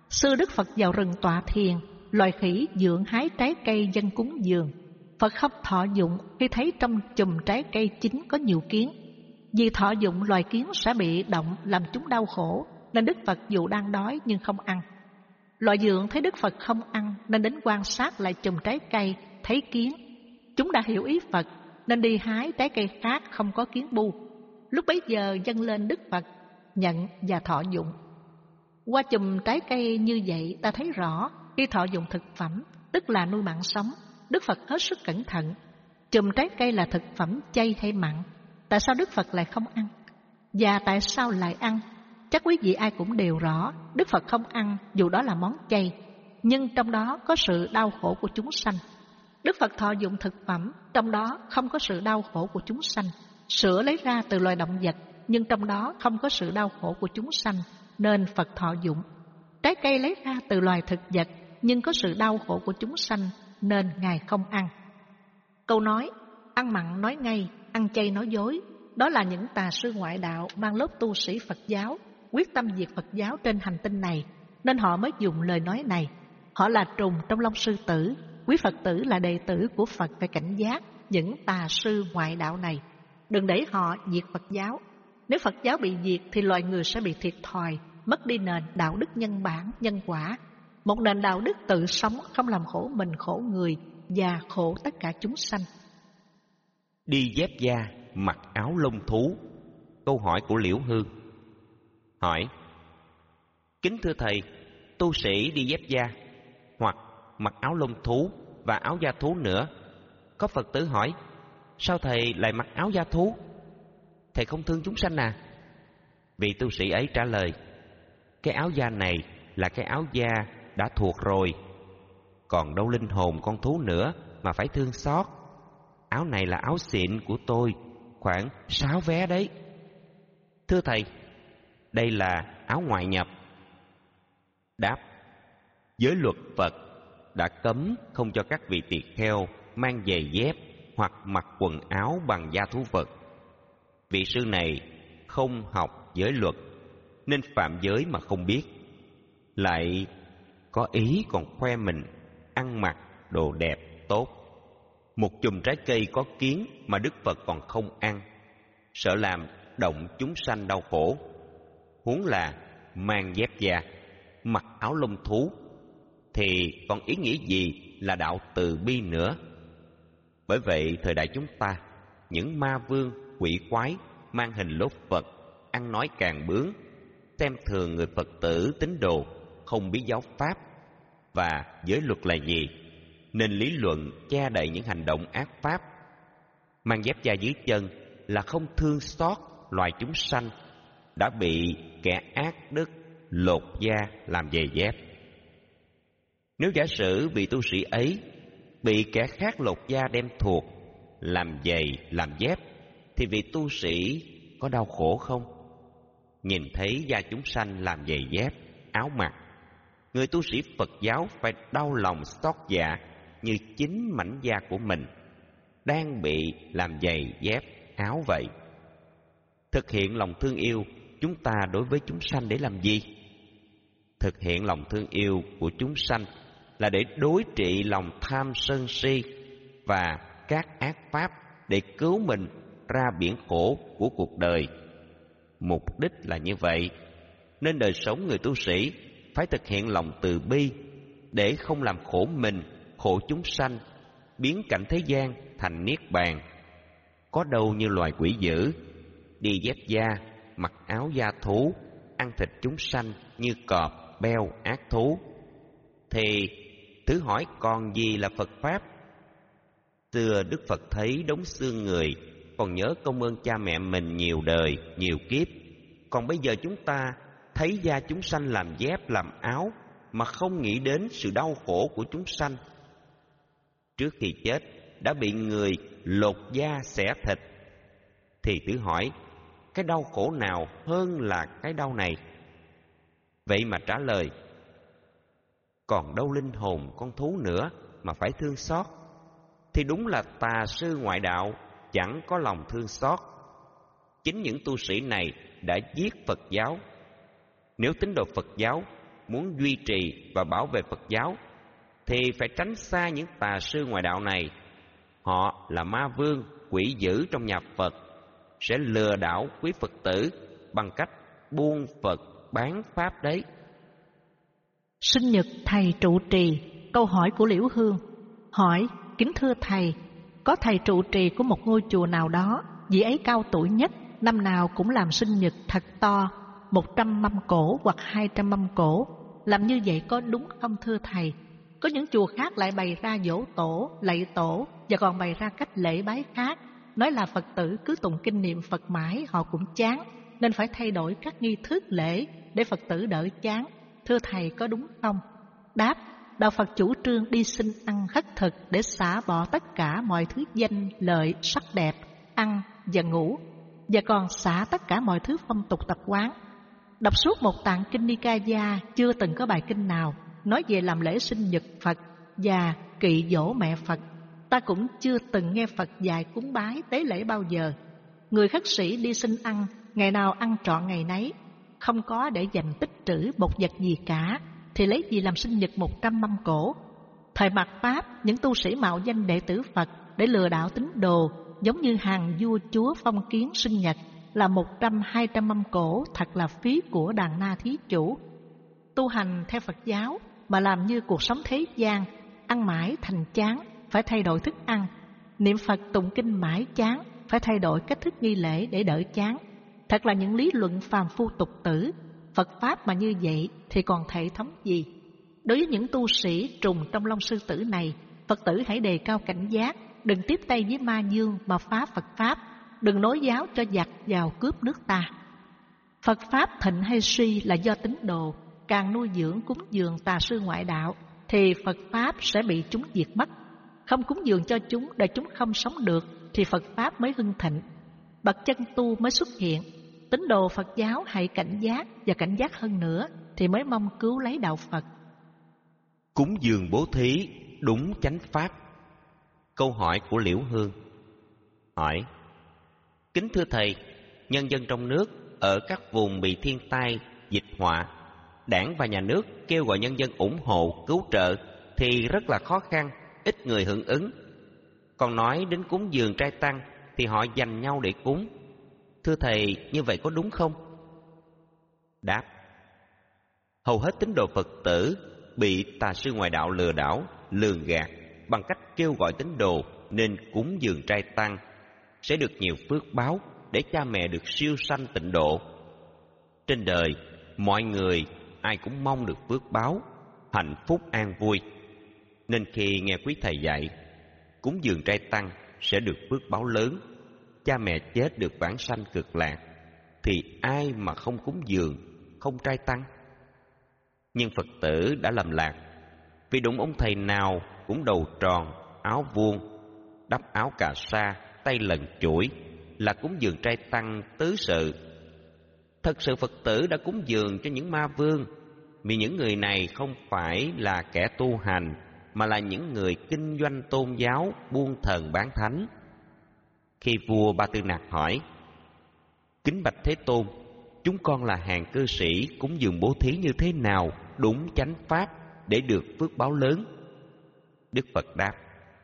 Xưa Đức Phật vào rừng tọa thiền, loài khỉ dượng hái trái cây dâng cúng dường. Phật không thọ dụng khi thấy trong chùm trái cây chín có nhiều kiến. Vì thọ dụng loài kiến sẽ bị động làm chúng đau khổ, nên Đức Phật dù đang đói nhưng không ăn. Loài dượng thấy Đức Phật không ăn nên đến quan sát lại chùm trái cây, thấy kiến. Chúng đã hiểu ý Phật nên đi hái trái cây khác không có kiến bu. Lúc bấy giờ dâng lên Đức Phật, nhận và thọ dụng. Qua chùm trái cây như vậy ta thấy rõ khi thọ dụng thực phẩm, tức là nuôi mạng sống, Đức Phật hết sức cẩn thận. Chùm trái cây là thực phẩm chay hay mặn, tại sao Đức Phật lại không ăn? Và tại sao lại ăn? Chắc quý vị ai cũng đều rõ, Đức Phật không ăn dù đó là món chay, nhưng trong đó có sự đau khổ của chúng sanh. Đức Phật thọ dụng thực phẩm, trong đó không có sự đau khổ của chúng sanh. Sữa lấy ra từ loài động vật, nhưng trong đó không có sự đau khổ của chúng sanh, nên Phật thọ dụng. Trái cây lấy ra từ loài thực vật, nhưng có sự đau khổ của chúng sanh, nên Ngài không ăn. Câu nói ăn mặn nói ngay, ăn chay nói dối, đó là những tà sư ngoại đạo mang lớp tu sĩ Phật giáo, quyết tâm diệt Phật giáo trên hành tinh này, nên họ mới dùng lời nói này. Họ là trùng trong lông sư tử. Quý Phật tử là đệ tử của Phật phải cảnh giác những tà sư ngoại đạo này, đừng để họ diệt Phật giáo. Nếu Phật giáo bị diệt thì loài người sẽ bị thiệt thòi, mất đi nền đạo đức nhân bản, nhân quả. Một nền đạo đức tự sống không làm khổ mình, khổ người và khổ tất cả chúng sanh. Đi dép da, mặc áo lông thú. Câu hỏi của Liễu Hương. Hỏi: kính thưa thầy, tu sĩ đi dép da hoặc mặc áo lông thú và áo da thú nữa. Có Phật tử hỏi: sao thầy lại mặc áo da thú? Thầy không thương chúng sanh à? Vị tu sĩ ấy trả lời: cái áo da này là cái áo da đã thuộc rồi, còn đâu linh hồn con thú nữa mà phải thương xót. Áo này là áo xịn của tôi, khoảng sáu vé đấy. Thưa thầy, đây là áo ngoại nhập. Đáp: giới luật Phật đã cấm không cho các vị tỳ kheo mang giày dép hoặc mặc quần áo bằng da thú vật. Vị sư này không học giới luật nên phạm giới mà không biết, lại có ý còn khoe mình ăn mặc đồ đẹp tốt. Một chùm trái cây có kiến mà Đức Phật còn không ăn, sợ làm động chúng sanh đau khổ, huống là mang dép da, mặc áo lông thú, thì còn ý nghĩa gì là đạo từ bi nữa. Bởi vậy thời đại chúng ta, những ma vương, quỷ quái mang hình lốt Phật, ăn nói càng bướng, xem thường người Phật tử tín đồ không biết giáo pháp và giới luật là gì, nên lý luận che đậy những hành động ác pháp. Mang dép da dưới chân là không thương xót loài chúng sanh đã bị kẻ ác đức lột da làm giày dép. Nếu giả sử vị tu sĩ ấy bị kẻ khác lột da đem thuộc làm giày làm dép, thì vị tu sĩ có đau khổ không? Nhìn thấy da chúng sanh làm giày dép, áo mặc, người tu sĩ Phật giáo phải đau lòng xót dạ như chính mảnh da của mình đang bị làm giày dép áo vậy. Thực hiện lòng thương yêu chúng ta đối với chúng sanh để làm gì? Thực hiện lòng thương yêu của chúng sanh là để đối trị lòng tham sân si và các ác pháp, để cứu mình ra biển khổ của cuộc đời. Mục đích là như vậy, nên đời sống người tu sĩ phải thực hiện lòng từ bi để không làm khổ mình, khổ chúng sanh, biến cảnh thế gian thành niết bàn. Có đâu như loài quỷ dữ, đi dép da, mặc áo da thú, ăn thịt chúng sanh như cọp, beo, ác thú. Thì thử hỏi còn gì là Phật Pháp? Xưa Đức Phật thấy đống xương người, còn nhớ công ơn cha mẹ mình nhiều đời, nhiều kiếp. Còn bây giờ chúng ta thấy da chúng sanh làm dép, làm áo mà không nghĩ đến sự đau khổ của chúng sanh. Trước khi chết đã bị người lột da xẻ thịt, thì thử hỏi cái đau khổ nào hơn là cái đau này? Vậy mà trả lời: còn đâu linh hồn con thú nữa mà phải thương xót, thì đúng là tà sư ngoại đạo chẳng có lòng thương xót. Chính những tu sĩ này đã giết Phật giáo. Nếu tín đồ Phật giáo muốn duy trì và bảo vệ Phật giáo thì phải tránh xa những tà sư ngoại đạo này. Họ là ma vương, quỷ dữ trong nhà Phật, sẽ lừa đảo quý Phật tử bằng cách buôn Phật bán Pháp đấy. Sinh nhật thầy trụ trì. Câu hỏi của Liễu Hương. Hỏi: kính thưa thầy, có thầy trụ trì của một ngôi chùa nào đó, vị ấy cao tuổi nhất, năm nào cũng làm sinh nhật thật to, một trăm mâm cỗ hoặc hai trăm mâm cỗ. Làm như vậy có đúng không thưa thầy? Có những chùa khác lại bày ra dỗ tổ, lạy tổ và còn bày ra cách lễ bái khác, nói là Phật tử cứ tụng kinh niệm Phật mãi họ cũng chán, nên phải thay đổi các nghi thức lễ để Phật tử đỡ chán. Thưa thầy, có đúng không? Đáp: Đạo Phật chủ trương đi xin ăn khất thực để xả bỏ tất cả mọi thứ danh, lợi, sắc đẹp, ăn và ngủ, và còn xả tất cả mọi thứ phong tục tập quán. Đọc suốt một tạng kinh Nikaya, chưa từng có bài kinh nào nói về làm lễ sinh nhật Phật và kỵ dỗ mẹ Phật. Ta cũng chưa từng nghe Phật dạy cúng bái tế lễ bao giờ. Người khất sĩ đi xin ăn, ngày nào ăn trọn ngày nấy, không có để dành tích trữ bột vật gì cả, thì lấy gì làm sinh nhật một trăm mâm cỗ? Thời mạt Pháp, những tu sĩ mạo danh đệ tử Phật để lừa đảo tín đồ, giống như hàng vua chúa phong kiến sinh nhật, là một trăm hai trăm mâm cỗ, thật là phí của đàn na thí chủ. Tu hành theo Phật giáo mà làm như cuộc sống thế gian, ăn mãi thành chán, phải thay đổi thức ăn. Niệm Phật tụng kinh mãi chán, phải thay đổi cách thức nghi lễ để đỡ chán. Thật là những lý luận phàm phu tục tử. Phật Pháp mà như vậy thì còn thể thống gì? Đối với những tu sĩ trùng trong lông sư tử này, Phật tử hãy đề cao cảnh giác, đừng tiếp tay với ma dương mà phá Phật Pháp, đừng nối giáo cho giặc vào cướp nước ta. Phật Pháp thịnh hay suy là do tín đồ, càng nuôi dưỡng cúng dường tà sư ngoại đạo thì Phật Pháp sẽ bị chúng diệt mất. Không cúng dường cho chúng để chúng không sống được thì Phật Pháp mới hưng thịnh, bậc chân tu mới xuất hiện. Tín đồ Phật giáo hãy cảnh giác và cảnh giác hơn nữa thì mới mong cứu lấy đạo Phật. Cúng dường bố thí đúng chánh pháp. Câu hỏi của Liễu Hương. Hỏi: kính thưa thầy, nhân dân trong nước ở các vùng bị thiên tai, dịch họa, đảng và nhà nước kêu gọi nhân dân ủng hộ, cứu trợ thì rất là khó khăn, ít người hưởng ứng. Còn nói đến cúng dường trai tăng thì họ giành nhau để cúng. Thưa thầy, như vậy có đúng không? Đáp: hầu hết tín đồ Phật tử bị tà sư ngoại đạo lừa đảo, lường gạt bằng cách kêu gọi tín đồ nên cúng dường trai tăng, sẽ được nhiều phước báo để cha mẹ được siêu sanh tịnh độ. Trên đời, mọi người ai cũng mong được phước báo, hạnh phúc an vui. Nên khi nghe quý thầy dạy cúng dường trai tăng sẽ được phước báo lớn, cha mẹ chết được vãng sanh cực lạc, thì ai mà không cúng dường, không trai tăng? Nhưng Phật tử đã lầm lạc, vì đụng ông thầy nào cũng đầu tròn, áo vuông, đắp áo cà sa, tay lần chuỗi là cúng dường trai tăng tứ sự. Thật sự Phật tử đã cúng dường cho những ma vương, vì những người này không phải là kẻ tu hành, mà là những người kinh doanh tôn giáo, buôn thần bán thánh. Khi vua Ba Tư Nặc hỏi: kính bạch Thế Tôn, chúng con là hàng cư sĩ, cúng dường bố thí như thế nào đúng chánh pháp để được phước báo lớn? Đức Phật đáp: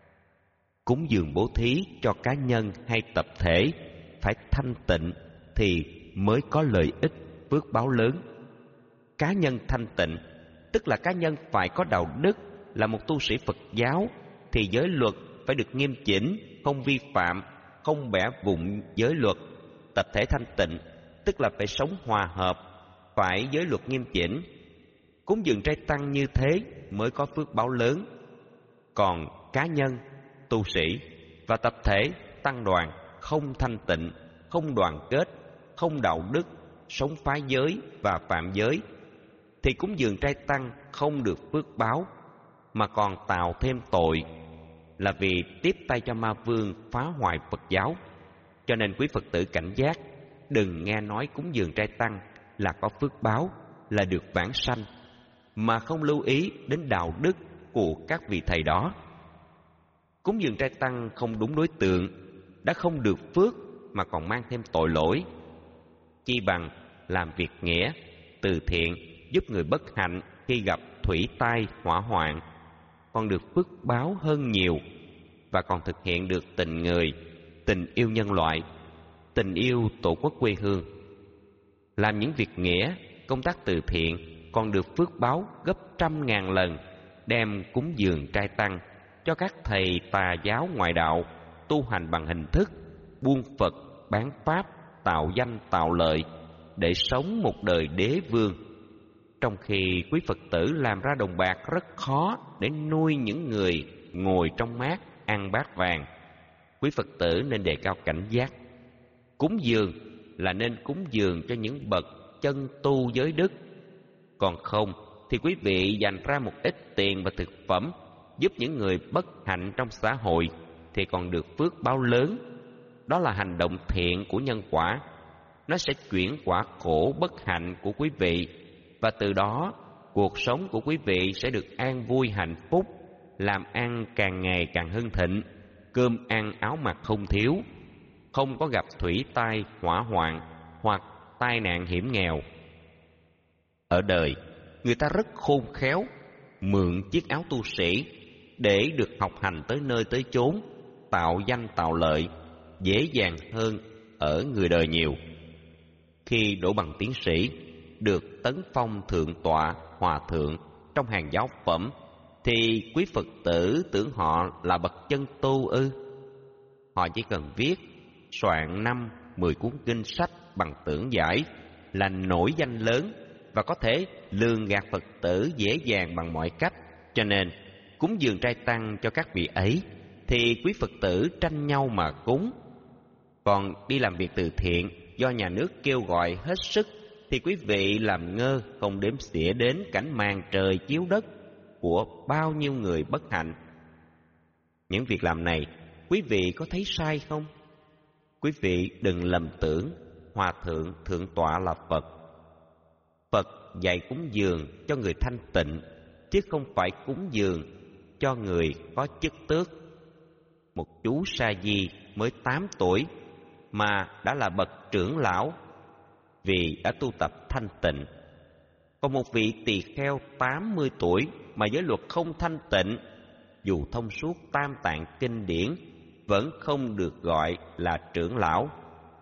cúng dường bố thí cho cá nhân hay tập thể phải thanh tịnh thì mới có lợi ích, phước báo lớn. Cá nhân thanh tịnh tức là cá nhân phải có đạo đức, là một tu sĩ Phật giáo thì giới luật phải được nghiêm chỉnh, không vi phạm, không bẻ vụn giới luật. Tập thể thanh tịnh tức là phải sống hòa hợp, phải giới luật nghiêm chỉnh. Cúng dường trai tăng như thế mới có phước báo lớn. Còn cá nhân, tu sĩ và tập thể tăng đoàn không thanh tịnh, không đoàn kết, không đạo đức, sống phá giới và phạm giới thì cúng dường trai tăng không được phước báo, mà còn tạo thêm tội, là vì tiếp tay cho ma vương phá hoại Phật giáo. Cho nên quý Phật tử cảnh giác, đừng nghe nói cúng dường trai tăng là có phước báo, là được vãng sanh, mà không lưu ý đến đạo đức của các vị thầy đó. Cúng dường trai tăng không đúng đối tượng, đã không được phước mà còn mang thêm tội lỗi. Chi bằng làm việc nghĩa, từ thiện, giúp người bất hạnh, khi gặp thủy tai hỏa hoạn còn được phước báo hơn nhiều, và còn thực hiện được tình người, tình yêu nhân loại, tình yêu tổ quốc quê hương. Làm những việc nghĩa, công tác từ thiện còn được phước báo gấp trăm ngàn lần, đem cúng dường trai tăng cho các thầy tà giáo ngoại đạo tu hành bằng hình thức buôn Phật, bán Pháp, tạo danh tạo lợi để sống một đời đế vương. Trong khi quý Phật tử làm ra đồng bạc rất khó để nuôi những người ngồi trong mát ăn bát vàng, quý Phật tử nên đề cao cảnh giác. Cúng dường là nên cúng dường cho những bậc chân tu giới đức, còn không thì quý vị dành ra một ít tiền và thực phẩm giúp những người bất hạnh trong xã hội thì còn được phước báo lớn. Đó là hành động thiện của nhân quả. Nó sẽ chuyển quả khổ bất hạnh của quý vị, và từ đó cuộc sống của quý vị sẽ được an vui hạnh phúc, làm ăn càng ngày càng hưng thịnh, cơm ăn áo mặc không thiếu, không có gặp thủy tai hỏa hoạn hoặc tai nạn hiểm nghèo. Ở đời, người ta rất khôn khéo, mượn chiếc áo tu sĩ để được học hành tới nơi tới chốn, tạo danh tạo lợi, dễ dàng hơn ở người đời nhiều. Khi đỗ bằng tiến sĩ, được tấn phong thượng tọa hòa thượng trong hàng giáo phẩm, thì quý Phật tử tưởng họ là bậc chân tu ư? Họ chỉ cần viết, soạn năm, mười cuốn kinh sách bằng tưởng giải là nổi danh lớn và có thể lường gạt Phật tử dễ dàng bằng mọi cách. Cho nên cúng dường trai tăng cho các vị ấy thì quý Phật tử tranh nhau mà cúng. Còn đi làm việc từ thiện do nhà nước kêu gọi hết sức thì quý vị làm ngơ không đếm xỉa đến cảnh màn trời chiếu đất của bao nhiêu người bất hạnh. Những việc làm này quý vị có thấy sai không? Quý vị đừng lầm tưởng Hòa Thượng Thượng Tọa là Phật. Phật dạy cúng dường cho người thanh tịnh, chứ không phải cúng dường cho người có chức tước. Một chú sa di mới tám tuổi mà đã là bậc trưởng lão vì đã tu tập thanh tịnh. Còn một vị tỳ kheo tám mươi tuổi mà giới luật không thanh tịnh, dù thông suốt tam tạng kinh điển, vẫn không được gọi là trưởng lão.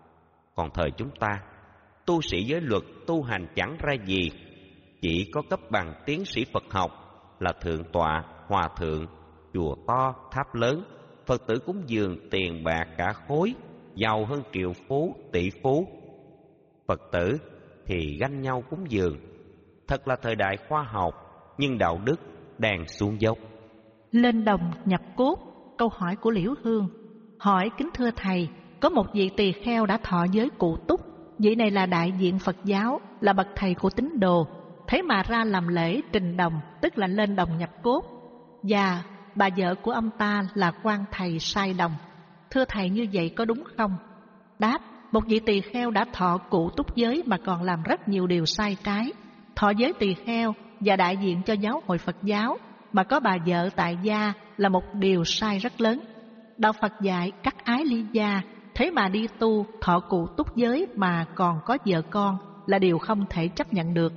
Còn thời chúng ta, tu sĩ giới luật tu hành chẳng ra gì, chỉ có cấp bằng tiến sĩ Phật học là thượng tọa, hòa thượng, chùa to, tháp lớn, Phật tử cúng dường tiền bạc cả khối, giàu hơn triệu phú, tỷ phú. Phật tử thì ganh nhau cúng dường. Thật là thời đại khoa học, nhưng đạo đức đang xuống dốc. Lên đồng nhập cốt. Câu hỏi của Liễu Hương: hỏi kính thưa thầy, có một vị tỳ kheo đã thọ giới cụ túc. Vị này là đại diện Phật giáo, là bậc thầy của tín đồ, thế mà ra làm lễ trình đồng, tức là lên đồng nhập cốt. Và bà vợ của ông ta là quan thầy sai đồng. Thưa thầy, như vậy có đúng không? Đáp: một vị tỳ kheo đã thọ cụ túc giới mà còn làm rất nhiều điều sai trái. Thọ giới tỳ kheo và đại diện cho giáo hội Phật giáo mà có bà vợ tại gia là một điều sai rất lớn. Đạo Phật dạy cắt ái ly gia, thế mà đi tu thọ cụ túc giới mà còn có vợ con là điều không thể chấp nhận được.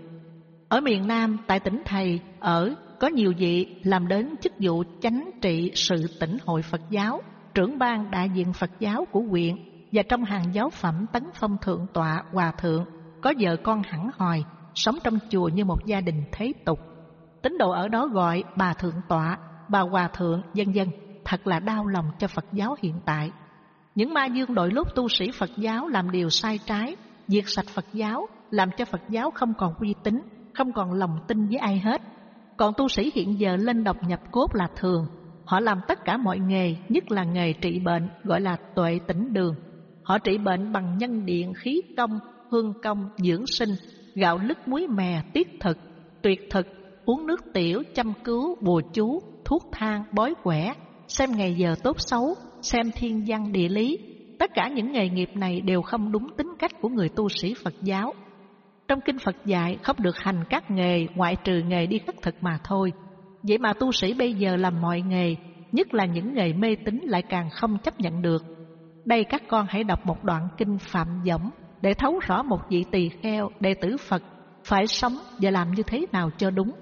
Ở miền Nam, tại tỉnh thầy ở, có nhiều vị làm đến chức vụ chánh trị sự tỉnh hội Phật giáo, trưởng ban đại diện Phật giáo của huyện, và trong hàng giáo phẩm tấn phong thượng tọa hòa thượng, có vợ con hẳn hòi, sống trong chùa như một gia đình thế tục. Tín đồ ở đó gọi bà thượng tọa, bà hòa thượng, vân vân. Thật là đau lòng cho Phật giáo hiện tại. Những ma dương đội lốt tu sĩ Phật giáo làm điều sai trái, diệt sạch Phật giáo, làm cho Phật giáo không còn uy tín, không còn lòng tin với ai hết. Còn tu sĩ hiện giờ lên độc nhập cốt là thường. Họ làm tất cả mọi nghề, nhất là nghề trị bệnh, gọi là tuệ tĩnh đường. Họ trị bệnh bằng nhân điện, khí công, hương công, dưỡng sinh, gạo lứt muối mè, tiết thực, tuyệt thực, uống nước tiểu, chăm cứu, bùa chú, thuốc thang, bói quẻ, xem ngày giờ tốt xấu, xem thiên văn địa lý. Tất cả những nghề nghiệp này đều không đúng tính cách của người tu sĩ Phật giáo. Trong kinh Phật dạy không được hành các nghề ngoại trừ nghề đi khất thực mà thôi. Vậy mà tu sĩ bây giờ làm mọi nghề, nhất là những nghề mê tín lại càng không chấp nhận được. Đây các con hãy đọc một đoạn kinh Phạm Võng để thấu rõ một vị tỳ kheo đệ tử Phật phải sống và làm như thế nào cho đúng.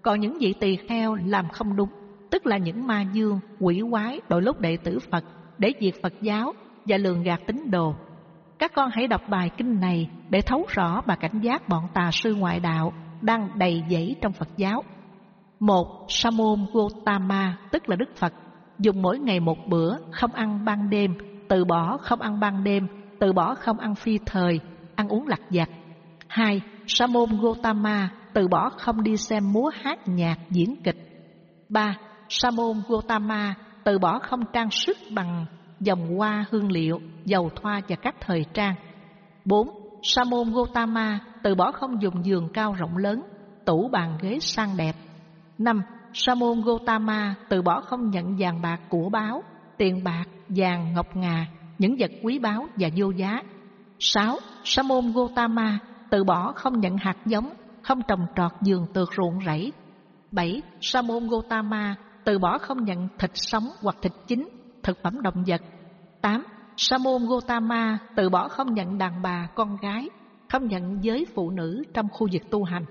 Còn những vị tỳ kheo làm không đúng, tức là những ma dương, quỷ quái đội lốt đệ tử Phật để diệt Phật giáo và lường gạt tín đồ. Các con hãy đọc bài kinh này để thấu rõ và cảnh giác bọn tà sư ngoại đạo đang đầy dẫy trong Phật giáo. Một, Sa môn Gotama, tức là Đức Phật, dùng mỗi ngày một bữa, không ăn ban đêm, từ bỏ không ăn ban đêm, từ bỏ không ăn phi thời, ăn uống lặt vặt. Hai, Sa môn Gotama, từ bỏ không đi xem múa hát nhạc diễn kịch. Ba, Sa môn Gotama, từ bỏ không trang sức bằng vòng hoa hương liệu, dầu thoa và các thời trang. Bốn, Sa môn Gotama, từ bỏ không dùng giường cao rộng lớn, tủ bàn ghế sang đẹp. Năm, Sa môn Gotama, từ bỏ không nhận vàng bạc của báu, tiền bạc, vàng, ngọc ngà, những vật quý báu và vô giá. Sáu, Sa môn Gotama, từ bỏ không nhận hạt giống, không trồng trọt vườn tược ruộng rẫy. Bảy, Sa môn Gotama, từ bỏ không nhận thịt sống hoặc thịt chín, thực phẩm động vật. Tám, Sa môn Gotama, từ bỏ không nhận đàn bà, con gái, không nhận giới phụ nữ trong khu vực tu hành.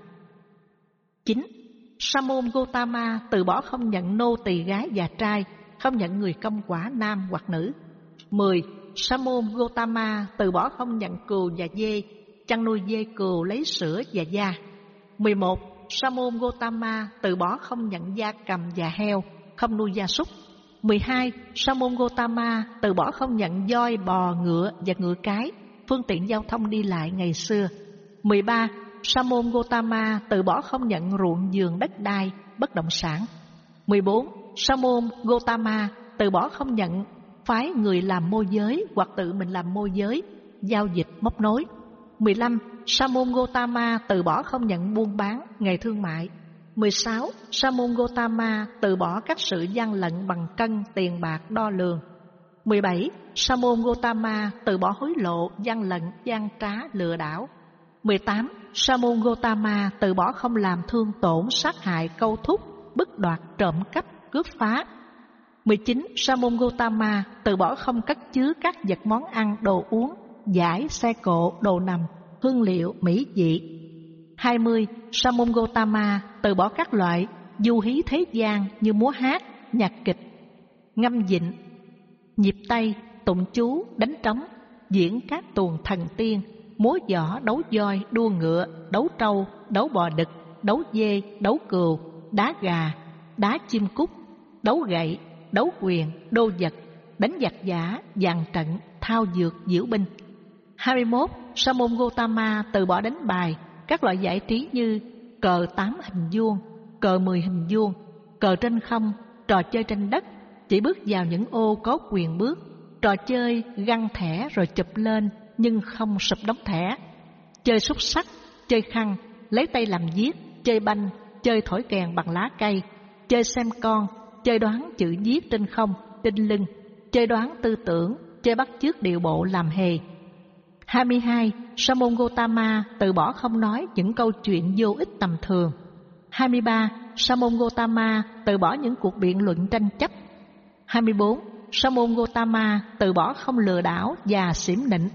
Chín, Sa môn Gotama, từ bỏ không nhận nô tỳ gái và trai, không nhận người công quả nam hoặc nữ. Mười, Sa môn Gotama, từ bỏ không nhận cừu và dê, chăn nuôi dê cừu lấy sữa và da. Mười một, Sa môn Gotama, từ bỏ không nhận gia cầm và heo, không nuôi gia súc. Mười hai, Sa môn Gotama, từ bỏ không nhận voi, bò, ngựa và ngựa cái, phương tiện giao thông đi lại ngày xưa. Mười ba, Sa môn Gotama, từ bỏ không nhận ruộng vườn đất đai, bất động sản. Mười bốn, Sa môn Gotama, từ bỏ không nhận phái người làm môi giới hoặc tự mình làm môi giới, giao dịch móc nối. Mười lăm, Sa môn Gotama, từ bỏ không nhận buôn bán, nghề thương mại. Mười sáu, Sa môn Gotama, từ bỏ các sự gian lận bằng cân, tiền bạc, đo lường. Mười bảy, Sa môn Gotama, từ bỏ hối lộ, gian lận, gian trá, lừa đảo. Mười tám, Sa môn Gotama, từ bỏ không làm thương tổn, sát hại, câu thúc, bức đoạt, trộm cắp, cướp phá. Mười chín, Sa môn Gotama, từ bỏ không cất chứa các vật món ăn, đồ uống, vải, xe cộ, đồ nằm, hương liệu, mỹ vị. Hai mươi, Sa môn Gotama, từ bỏ các loại du hí thế gian như múa hát, nhạc kịch, ngâm dịnh, nhịp tay, tụng chú, đánh trống, diễn các tuồng thần tiên, múa võ, đấu voi, đua ngựa, đấu trâu, đấu bò đực, đấu dê, đấu cừu, đá gà, đá chim cút, đấu gậy, đấu quyền, đô vật, đánh giặc giả, dàn trận, thao dược, diễu binh. Hai mươi mốt, Sa môn Gotama, từ bỏ đánh bài, các loại giải trí như cờ tám hình vuông, cờ mười hình vuông, cờ trên không, trò chơi trên đất, chỉ bước vào những ô có quyền bước, trò chơi găng thẻ rồi chụp lên nhưng không sụp đóng thẻ, chơi xúc xắc, chơi khăn, lấy tay làm viết, chơi banh, chơi thổi kèn bằng lá cây, chơi xem con, chơi đoán chữ viết trên không, trên lưng, chơi đoán tư tưởng, chơi bắt chước điệu bộ làm hề. Hai mươi hai, Sa môn Gotama, từ bỏ không nói những câu chuyện vô ích tầm thường. Hai mươi ba, Sa môn Gotama, từ bỏ những cuộc biện luận tranh chấp. Hai mươi bốn, Sa môn Gotama, từ bỏ không lừa đảo và xỉm nịnh.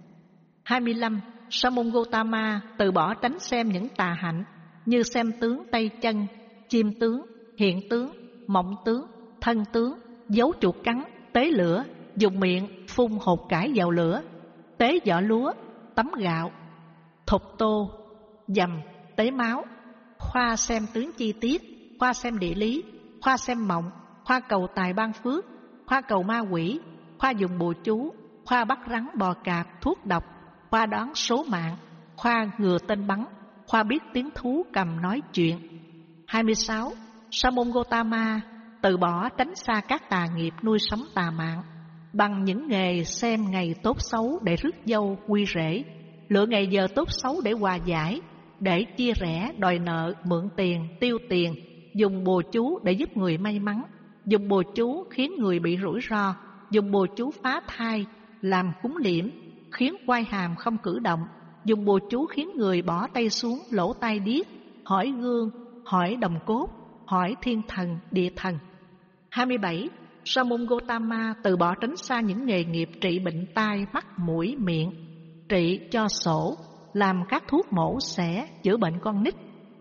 Hai mươi lăm, Sa môn Gotama, từ bỏ tránh xem những tà hạnh như xem tướng tay chân, chim tướng, hiện tướng, mộng tướng, thân tướng, dấu chuột cắn, tế lửa, dùng miệng phun hột cải vào lửa, tế vỏ lúa, tấm gạo, thục tô, dầm, tế máu, khoa xem tướng chi tiết, khoa xem địa lý, khoa xem mộng, khoa cầu tài ban phước, khoa cầu ma quỷ, khoa dùng bùa chú, khoa bắt rắn bò cạp, thuốc độc, khoa đoán số mạng, khoa ngừa tên bắn, khoa biết tiếng thú cầm nói chuyện. Hai mươi sáu, Sa môn Gotama, từ bỏ tránh xa các tà nghiệp nuôi sống tà mạng, bằng những nghề xem ngày tốt xấu để rước dâu quy rễ, lựa ngày giờ tốt xấu để hòa giải, để chia rẽ, đòi nợ, mượn tiền, tiêu tiền, dùng bùa chú để giúp người may mắn, dùng bùa chú khiến người bị rủi ro, dùng bùa chú phá thai, làm cúng liễm, khiến quai hàm không cử động, dùng bùa chú khiến người bỏ tay xuống, lỗ tai điếc, hỏi gương, hỏi đồng cốt, hỏi thiên thần, địa thần. Hai mươi bảy, Sa môn Gotama, từ bỏ tránh xa những nghề nghiệp trị bệnh tai, mắt, mũi, miệng, trị cho sổ, làm các thuốc mổ xẻ, chữa bệnh con nít,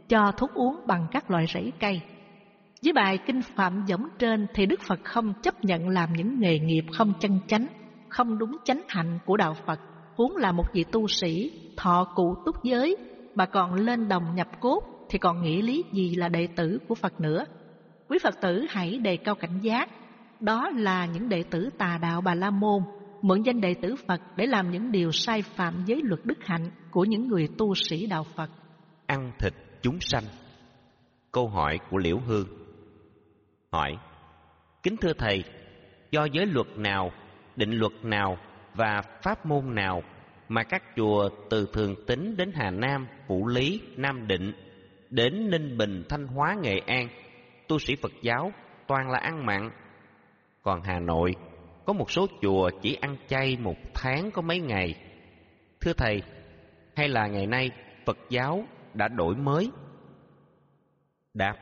cho thuốc uống bằng các loại rễ cây. Với bài kinh Phạm Võng trên thì Đức Phật không chấp nhận làm những nghề nghiệp không chân chánh, không đúng chánh hạnh của đạo Phật, huống là một vị tu sĩ thọ cụ túc giới mà còn lên đồng nhập cốt thì còn nghĩ lý gì là đệ tử của Phật nữa. Quý Phật tử hãy đề cao cảnh giác, đó là những đệ tử tà đạo Bà La Môn mượn danh đệ tử Phật để làm những điều sai phạm giới luật đức hạnh của những người tu sĩ đạo Phật. Ăn thịt chúng sanh. Câu hỏi của Liễu Hương. Hỏi: kính thưa thầy, do giới luật nào, định luật nào và pháp môn nào mà các chùa từ Thường Tín đến Hà Nam, Phủ Lý, Nam Định đến Ninh Bình, Thanh Hóa, Nghệ An, tu sĩ Phật giáo toàn là ăn mặn, còn Hà Nội có một số chùa chỉ ăn chay một tháng có mấy ngày? Thưa thầy, hay là ngày nay Phật giáo đã đổi mới? Đáp: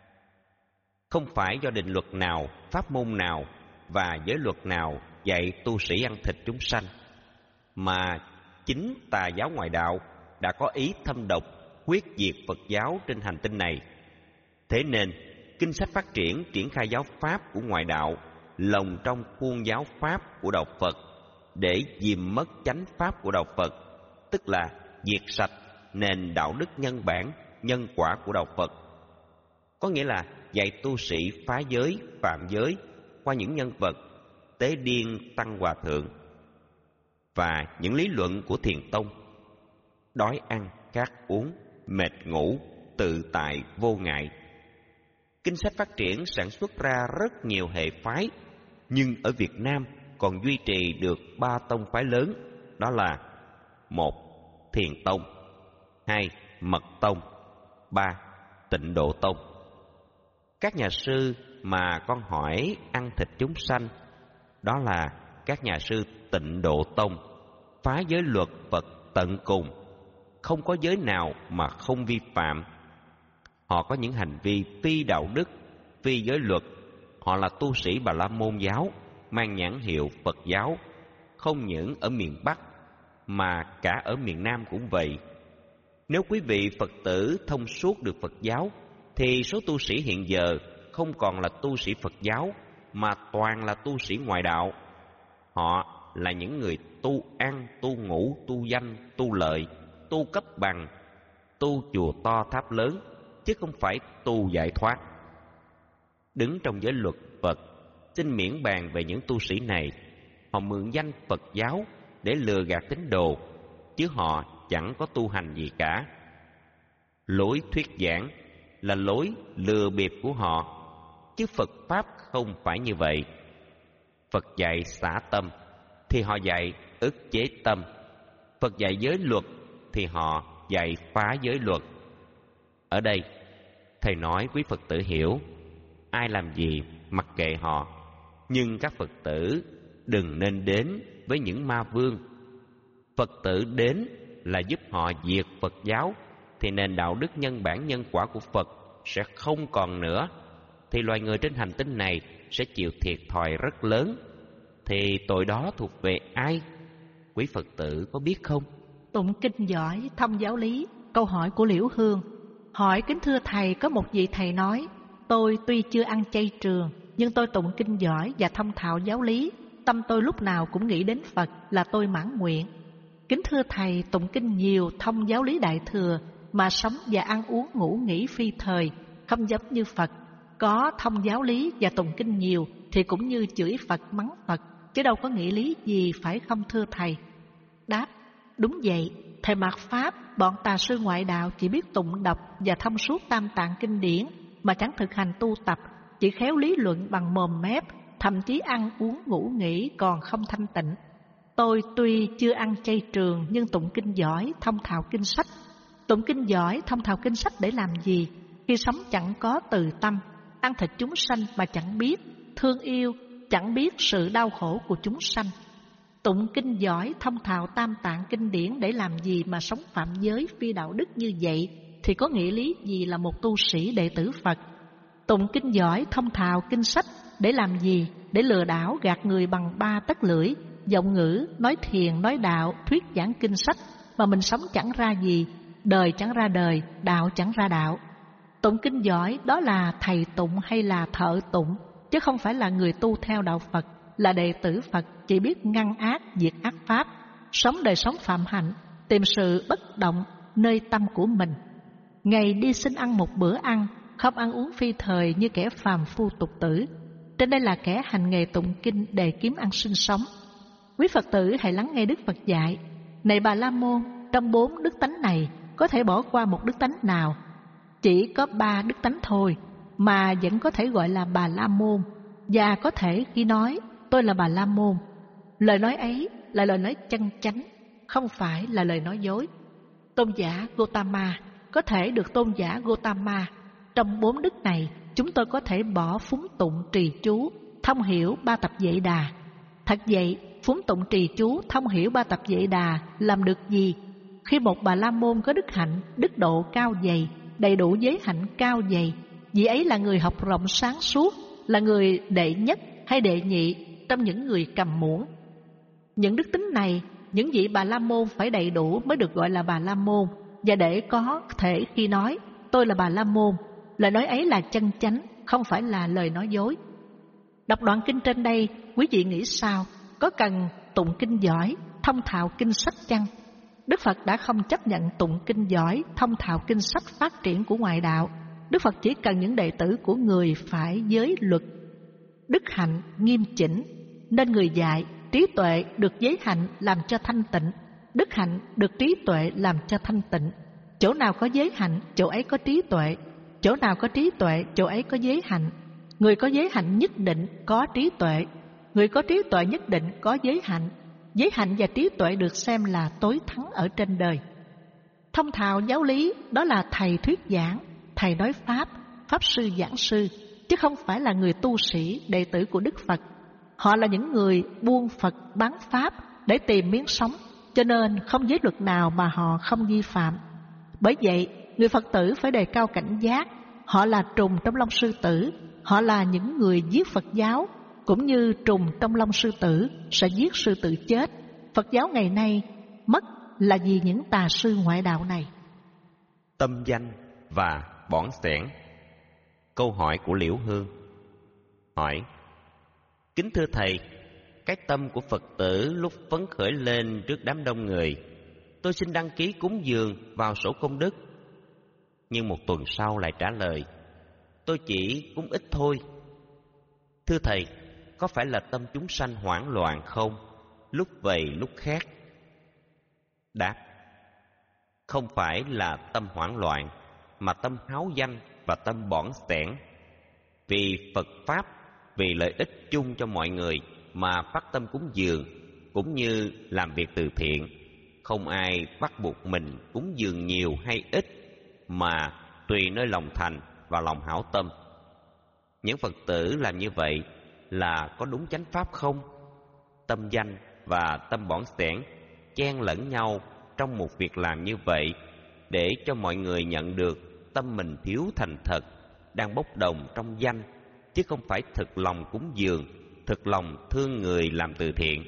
không phải do định luật nào, pháp môn nào và giới luật nào dạy tu sĩ ăn thịt chúng sanh, mà chính tà giáo ngoại đạo đã có ý thâm độc quyết diệt Phật giáo trên hành tinh này. Thế nên kinh sách phát triển triển khai giáo pháp của ngoại đạo lồng trong khuôn giáo pháp của đạo Phật để dìm mất chánh pháp của đạo Phật, tức là diệt sạch nền đạo đức nhân bản, nhân quả của đạo Phật. Có nghĩa là dạy tu sĩ phá giới, phạm giới qua những nhân vật Tế Điên, Tăng Hòa Thượng và những lý luận của Thiền Tông: đói ăn, khát uống, mệt ngủ, tự tại, vô ngại. Kinh sách phát triển sản xuất ra rất nhiều hệ phái, nhưng ở Việt Nam còn duy trì được ba tông phái lớn, đó là: một. Thiền Tông, hai. Mật Tông, ba. Tịnh Độ Tông. Các nhà sư mà con hỏi ăn thịt chúng sanh, đó là các nhà sư Tịnh Độ Tông, phá giới luật Phật tận cùng, không có giới nào mà không vi phạm. Họ có những hành vi phi đạo đức, phi giới luật. Họ là tu sĩ Bà La Môn giáo, mang nhãn hiệu Phật giáo, không những ở miền Bắc mà cả ở miền Nam cũng vậy. Nếu quý vị Phật tử thông suốt được Phật giáo, thì số tu sĩ hiện giờ không còn là tu sĩ Phật giáo, mà toàn là tu sĩ ngoại đạo. Họ là những người tu ăn, tu ngủ, tu danh, tu lợi, tu cấp bằng, tu chùa to tháp lớn, chứ không phải tu giải thoát. Đứng trong giới luật Phật, xin miễn bàn về những tu sĩ này. Họ mượn danh Phật giáo để lừa gạt tín đồ, chứ họ chẳng có tu hành gì cả. Lối thuyết giảng là lối lừa bịp của họ, chứ Phật Pháp không phải như vậy. Phật dạy xả tâm thì họ dạy ức chế tâm. Phật dạy giới luật thì họ dạy phá giới luật. Ở đây thầy nói quý Phật tử hiểu, ai làm gì mặc kệ họ, nhưng các Phật tử đừng nên đến với những ma vương. Phật tử đến là giúp họ diệt Phật giáo, thì nền đạo đức nhân bản nhân quả của Phật sẽ không còn nữa, thì loài người trên hành tinh này sẽ chịu thiệt thòi rất lớn. Thì tội đó thuộc về ai? Quý Phật tử có biết không? Tụng kinh giỏi, thông giáo lý. Câu hỏi của Liễu Hương. Hỏi: kính thưa thầy, có một vị thầy nói: tôi tuy chưa ăn chay trường, nhưng tôi tụng kinh giỏi và thông thạo giáo lý, tâm tôi lúc nào cũng nghĩ đến Phật, là tôi mãn nguyện. Kính thưa thầy, tụng kinh nhiều, thông giáo lý đại thừa, mà sống và ăn uống ngủ nghỉ phi thời, không giống như Phật. Có thông giáo lý và tụng kinh nhiều thì cũng như chửi Phật mắng Phật, chứ đâu có nghĩa lý gì, phải không thưa thầy? Đáp: đúng vậy. Thầy mạt Pháp, bọn tà sư ngoại đạo chỉ biết tụng đọc và thông suốt tam tạng kinh điển, mà chẳng thực hành tu tập, chỉ khéo lý luận bằng mồm mép, thậm chí ăn uống ngủ nghỉ còn không thanh tịnh. Tôi tuy chưa ăn chay trường, nhưng tụng kinh giỏi, thông thạo kinh sách. Tụng kinh giỏi, thông thạo kinh sách để làm gì? Khi sống chẳng có từ tâm, ăn thịt chúng sanh mà chẳng biết, thương yêu, chẳng biết sự đau khổ của chúng sanh. Tụng kinh giỏi, thông thạo tam tạng kinh điển để làm gì mà sống phạm giới phi đạo đức như vậy, thì có nghĩa lý gì là một tu sĩ đệ tử Phật? Tụng kinh giỏi, thông thạo kinh sách để làm gì? Để lừa đảo gạt người bằng ba tấc lưỡi, giọng ngữ, nói thiền, nói đạo, thuyết giảng kinh sách, mà mình sống chẳng ra gì. đời chẳng ra đời, đạo chẳng ra đạo. Tụng kinh giỏi đó là thầy tụng hay là thợ tụng, chứ không phải là người tu theo đạo Phật, là đệ tử Phật chỉ biết ngăn ác, diệt ác pháp, sống đời sống phạm hạnh, tìm sự bất động nơi tâm của mình. Ngày đi xin ăn một bữa ăn, không ăn uống phi thời như kẻ phàm phu tục tử. Trên đây là kẻ hành nghề tụng kinh để kiếm ăn sinh sống. Quý Phật tử hãy lắng nghe Đức Phật dạy. Này Bà La Môn, trong bốn đức tánh này có thể bỏ qua một đức tánh nào? Chỉ có ba đức tánh thôi mà vẫn có thể gọi là Bà La Môn, và có thể khi nói tôi là Bà La Môn, lời nói ấy là lời nói chân chánh, không phải là lời nói dối. Tôn giả Gotama có thể được tôn giả Gotama. Trong bốn đức này, chúng tôi có thể bỏ phúng tụng trì chú, thông hiểu ba tập Vệ Đà. Thật vậy, phúng tụng trì chú, thông hiểu ba tập Vệ Đà làm được gì? Khi một Bà La Môn có đức hạnh, đức độ cao dày, đầy đủ giới hạnh cao dày, vị ấy là người học rộng sáng suốt, là người đệ nhất hay đệ nhị trong những người cầm muỗng. Những đức tính này, những vị Bà La Môn phải đầy đủ mới được gọi là Bà La Môn. Và để có thể khi nói tôi là Bà La Môn, lời nói ấy là chân chánh, không phải là lời nói dối. Đọc đoạn kinh trên đây, quý vị nghĩ sao? Có cần tụng kinh giỏi, thông thạo kinh sách chăng? Đức Phật đã không chấp nhận tụng kinh giỏi, thông thạo kinh sách phát triển của ngoại đạo. Đức Phật chỉ cần những đệ tử của người phải giới luật, đức hạnh nghiêm chỉnh, nên người dạy trí tuệ được giới hạnh làm cho thanh tịnh, đức hạnh được trí tuệ làm cho thanh tịnh. Chỗ nào có giới hạnh, chỗ ấy có trí tuệ. Chỗ nào có trí tuệ, chỗ ấy có giới hạnh. Người có giới hạnh nhất định có trí tuệ. Người có trí tuệ nhất định có giới hạnh. Giới hạnh và trí tuệ được xem là tối thắng ở trên đời. Thông thạo giáo lý đó là thầy thuyết giảng, thầy nói pháp, pháp sư giảng sư, chứ không phải là người tu sĩ, đệ tử của Đức Phật. Họ là những người buôn Phật bán pháp để tìm miếng sống, cho nên không giới luật nào mà họ không vi phạm. Bởi vậy, người Phật tử phải đề cao cảnh giác. Họ là trùng trong lông sư tử, họ là những người giết Phật giáo, cũng như trùng trong lông sư tử sẽ giết sư tử chết. Phật giáo ngày nay mất là vì những tà sư ngoại đạo này. Tâm danh và bỏn xẻn. Câu hỏi của Liễu Hương. Hỏi: kính thưa thầy, cái tâm của Phật tử lúc phấn khởi lên trước đám đông người, tôi xin đăng ký cúng dường vào sổ công đức, nhưng một tuần sau lại trả lời tôi chỉ cúng ít thôi. Thưa thầy, có phải là tâm chúng sanh hoảng loạn không, lúc vậy lúc khác? Đáp: không phải là tâm hoảng loạn, mà tâm háo danh và tâm bỏn xẻn. Vì Phật Pháp, vì lợi ích chung cho mọi người mà phát tâm cúng dường, cũng như làm việc từ thiện. Không ai bắt buộc mình cúng dường nhiều hay ít, mà tùy nơi lòng thành và lòng hảo tâm. Những Phật tử làm như vậy là có đúng chánh pháp không? Tâm danh và tâm bỏn xẻn chen lẫn nhau trong một việc làm như vậy, để cho mọi người nhận được tâm mình thiếu thành thật, đang bốc đồng trong danh, chứ không phải thực lòng cúng dường, thực lòng thương người làm từ thiện.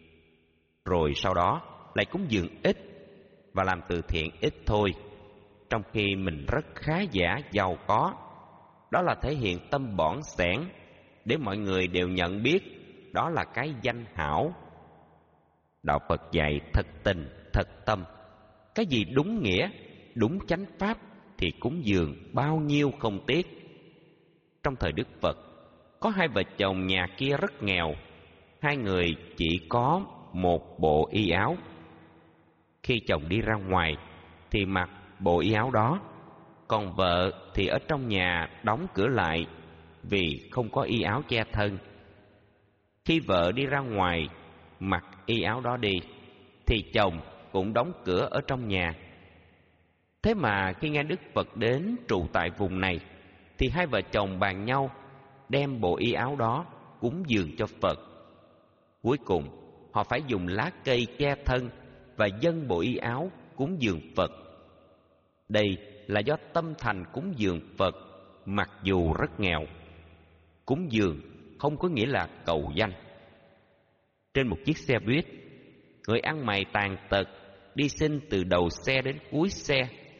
Rồi sau đó lại cúng dường ít và làm từ thiện ít thôi, trong khi mình rất khá giả giàu có. Đó là thể hiện tâm bỏn xẻn, để mọi người đều nhận biết đó là cái danh hảo. Đạo Phật dạy thật tình, thật tâm. Cái gì đúng nghĩa, đúng chánh pháp thì cúng dường bao nhiêu không tiếc. Trong thời Đức Phật, có hai vợ chồng nhà kia rất nghèo. Hai người chỉ có một bộ y áo. Khi chồng đi ra ngoài thì mặc bộ y áo đó, còn vợ thì ở trong nhà đóng cửa lại, vì không có y áo che thân. Khi vợ đi ra ngoài mặc y áo đó đi, thì chồng cũng đóng cửa ở trong nhà. Thế mà khi nghe Đức Phật đến trụ tại vùng này, thì hai vợ chồng bàn nhau đem bộ y áo đó cúng dường cho Phật. Cuối cùng họ phải dùng lá cây che thân và dâng bộ y áo cúng dường Phật. Đây là do tâm thành cúng dường Phật, mặc dù rất nghèo. Cúng dường không có nghĩa là cầu danh. Trên một chiếc xe buýt, người ăn mày tàn tật đi xin từ đầu xe đến cuối xe,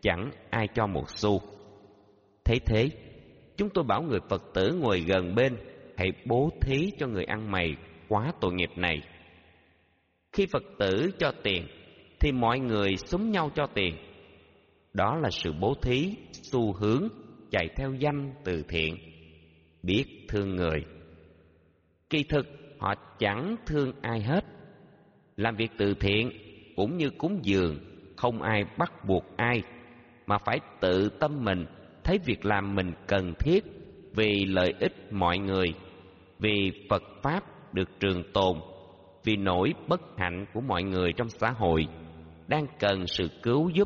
chẳng ai cho một xu. Thấy thế, chúng tôi bảo người Phật tử ngồi gần bên hãy bố thí cho người ăn mày quá tội nghiệp này. Khi Phật tử cho tiền thì mọi người xúm nhau cho tiền. Đó là sự bố thí xu hướng chạy theo danh từ thiện, biết thương người. Kỳ thực họ chẳng thương ai hết. Làm việc từ thiện cũng như cúng dường, không ai bắt buộc ai, mà phải tự tâm mình thấy việc làm mình cần thiết vì lợi ích mọi người, vì Phật Pháp được trường tồn, vì nỗi bất hạnh của mọi người trong xã hội đang cần sự cứu giúp.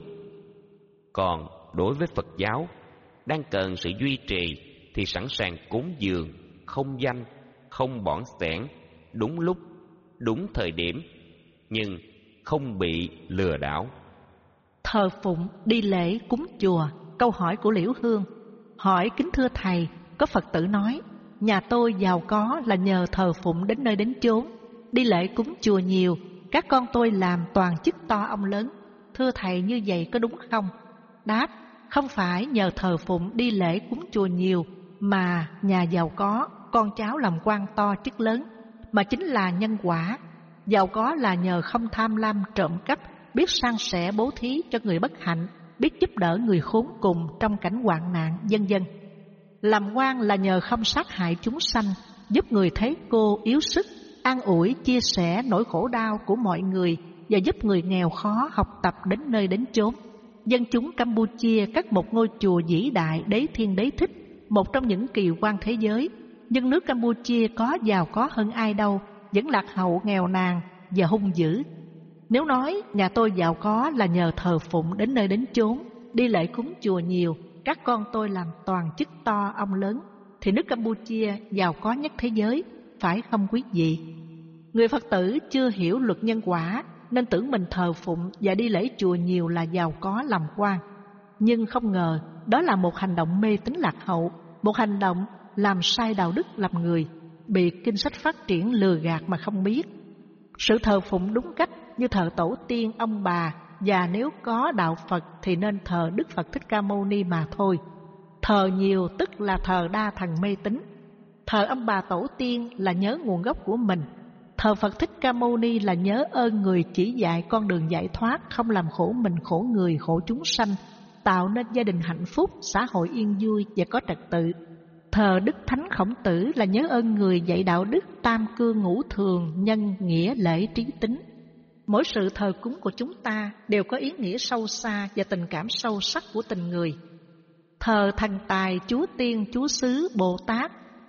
Còn đối với Phật giáo, đang cần sự duy trì thì sẵn sàng cúng dường, không danh, không bỏn xẻn, đúng lúc, đúng thời điểm, nhưng không bị lừa đảo. Thờ phụng, đi lễ, cúng chùa. Câu hỏi của Liễu Hương: hỏi kính thưa thầy, có Phật tử nói nhà tôi giàu có là nhờ thờ phụng đến nơi đến chốn, đi lễ cúng chùa nhiều, các con tôi làm toàn chức to ông lớn. Thưa thầy, như vậy có đúng không? Đáp: không phải nhờ thờ phụng đi lễ cúng chùa nhiều mà nhà giàu có, con cháu làm quan to chức lớn, mà chính là nhân quả. Giàu có là nhờ không tham lam trộm cắp, biết san sẻ bố thí cho người bất hạnh, biết giúp đỡ người khốn cùng trong cảnh hoạn nạn, vân vân. Làm quan là nhờ không sát hại chúng sanh, giúp người thế cô yếu sức, an ủi chia sẻ nỗi khổ đau của mọi người và giúp người nghèo khó học tập đến nơi đến chốn. Dân chúng Campuchia cất một ngôi chùa vĩ đại Đế Thiên Đế Thích, một trong những kỳ quan thế giới. Nhưng nước Campuchia có giàu có hơn ai đâu, vẫn lạc hậu, nghèo nàn và hung dữ. Nếu nói nhà tôi giàu có là nhờ thờ phụng đến nơi đến chốn, đi lễ cúng chùa nhiều, các con tôi làm toàn chức to ông lớn, thì nước Campuchia giàu có nhất thế giới, phải không quý vị? Người Phật tử chưa hiểu luật nhân quả nên tưởng mình thờ phụng và đi lễ chùa nhiều là giàu có làm quan. Nhưng không ngờ đó là một hành động mê tín lạc hậu, một hành động làm sai đạo đức làm người, bị kinh sách phát triển lừa gạt mà không biết. Sự thờ phụng đúng cách như thờ tổ tiên ông bà, và nếu có đạo Phật thì nên thờ Đức Phật Thích Ca Mâu Ni mà thôi. Thờ nhiều tức là thờ đa thần mê tín. Thờ ông bà tổ tiên là nhớ nguồn gốc của mình. Thờ Phật Thích Ca Mâu Ni là nhớ ơn người chỉ dạy con đường giải thoát, không làm khổ mình, khổ người, khổ chúng sanh, tạo nên gia đình hạnh phúc, xã hội yên vui và có trật tự. Thờ Đức Thánh Khổng Tử là nhớ ơn người dạy đạo đức tam cương ngũ thường, nhân, nghĩa, lễ, trí, tính. Mỗi sự thờ cúng của chúng ta đều có ý nghĩa sâu xa và tình cảm sâu sắc của tình người. Thờ thần tài, chúa tiên, chúa xứ, Bồ Tát,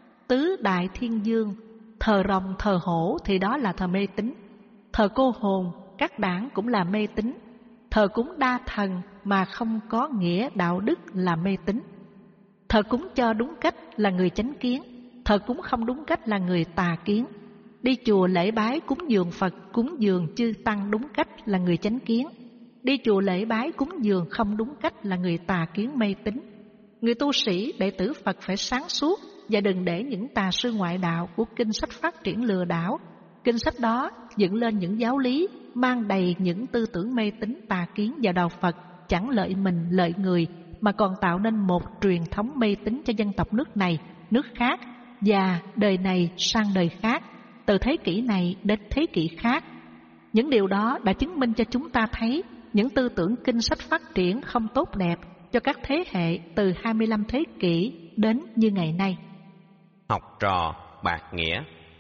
tứ đại thiên dương, thờ rồng, thờ hổ thì đó là thờ mê tín. Thờ cô hồn, các đảng cũng là mê tín. Thờ cúng đa thần mà không có nghĩa đạo đức là mê tín. Thờ cúng cho đúng cách là người chánh kiến, thờ cúng không đúng cách là người tà kiến. Đi chùa lễ bái cúng dường Phật, cúng dường chư tăng đúng cách là người chánh kiến. Đi chùa lễ bái cúng dường không đúng cách là người tà kiến mê tín. Người tu sĩ, đệ tử Phật phải sáng suốt và đừng để những tà sư ngoại đạo của kinh sách phát triển lừa đảo. Kinh sách đó dựng lên những giáo lý mang đầy những tư tưởng mê tín tà kiến vào đạo Phật, chẳng lợi mình lợi người, mà còn tạo nên một truyền thống mê tín cho dân tộc nước này, nước khác, và đời này sang đời khác, từ thế kỷ này đến thế kỷ khác. Những điều đó đã chứng minh cho chúng ta thấy những tư tưởng kinh sách phát triển không tốt đẹp cho các thế hệ từ hai mươi lăm thế kỷ đến như ngày nay. Học trò bạc nghĩa.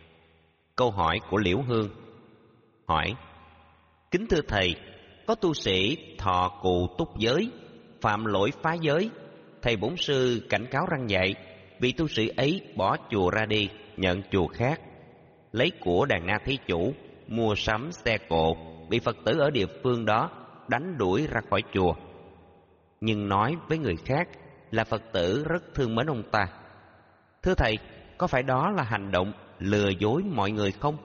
Câu hỏi của Liễu Hương hỏi: kính thưa thầy, có tu sĩ thọ cù túc giới, phạm lỗi phá giới, thầy bổn sư cảnh cáo răn dạy, vị tu sĩ ấy bỏ chùa ra đi, nhận chùa khác, lấy của đàn na thí chủ, mua sắm xe cộ, bị Phật tử ở địa phương đó đánh đuổi ra khỏi chùa, nhưng nói với người khác là Phật tử rất thương mến ông ta. Thưa thầy, có phải đó là hành động lừa dối mọi người không?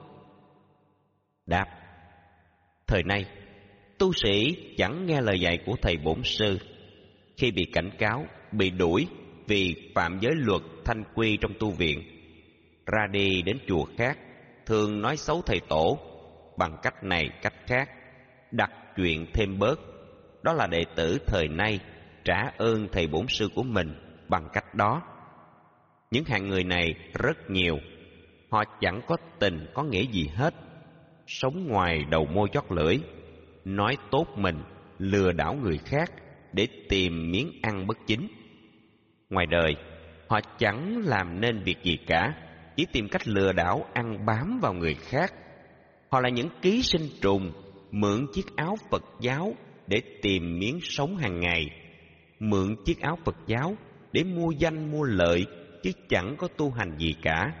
Đáp: thời nay tu sĩ chẳng nghe lời dạy của thầy bổn sư, khi bị cảnh cáo, bị đuổi vì phạm giới luật thanh quy trong tu viện, ra đi đến chùa khác, thường nói xấu thầy tổ bằng cách này cách khác, đặt chuyện thêm bớt. Đó là đệ tử thời nay trả ơn thầy bổn sư của mình bằng cách đó. Những hạng người này rất nhiều. Họ chẳng có tình có nghĩa gì hết, sống ngoài đầu môi chót lưỡi, nói tốt mình, lừa đảo người khác để tìm miếng ăn bất chính. Ngoài đời, họ chẳng làm nên việc gì cả, chỉ tìm cách lừa đảo ăn bám vào người khác. Họ là những ký sinh trùng, mượn chiếc áo Phật giáo để tìm miếng sống hàng ngày, mượn chiếc áo Phật giáo để mua danh mua lợi, chứ chẳng có tu hành gì cả.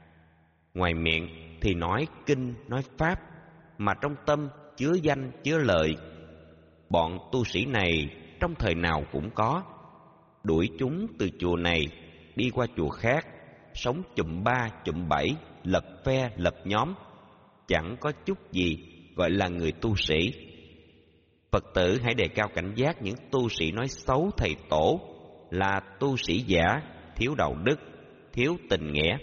Ngoài miệng thì nói kinh nói pháp, mà trong tâm chứa danh chứa lợi. Bọn tu sĩ này trong thời nào cũng có, đuổi chúng từ chùa này đi qua chùa khác, sống chùm ba chùm bảy, lập phe lập nhóm, chẳng có chút gì gọi là người tu sĩ. Phật tử hãy đề cao cảnh giác những tu sĩ nói xấu thầy tổ là tu sĩ giả, thiếu đạo đức, thiếu tình nghĩa.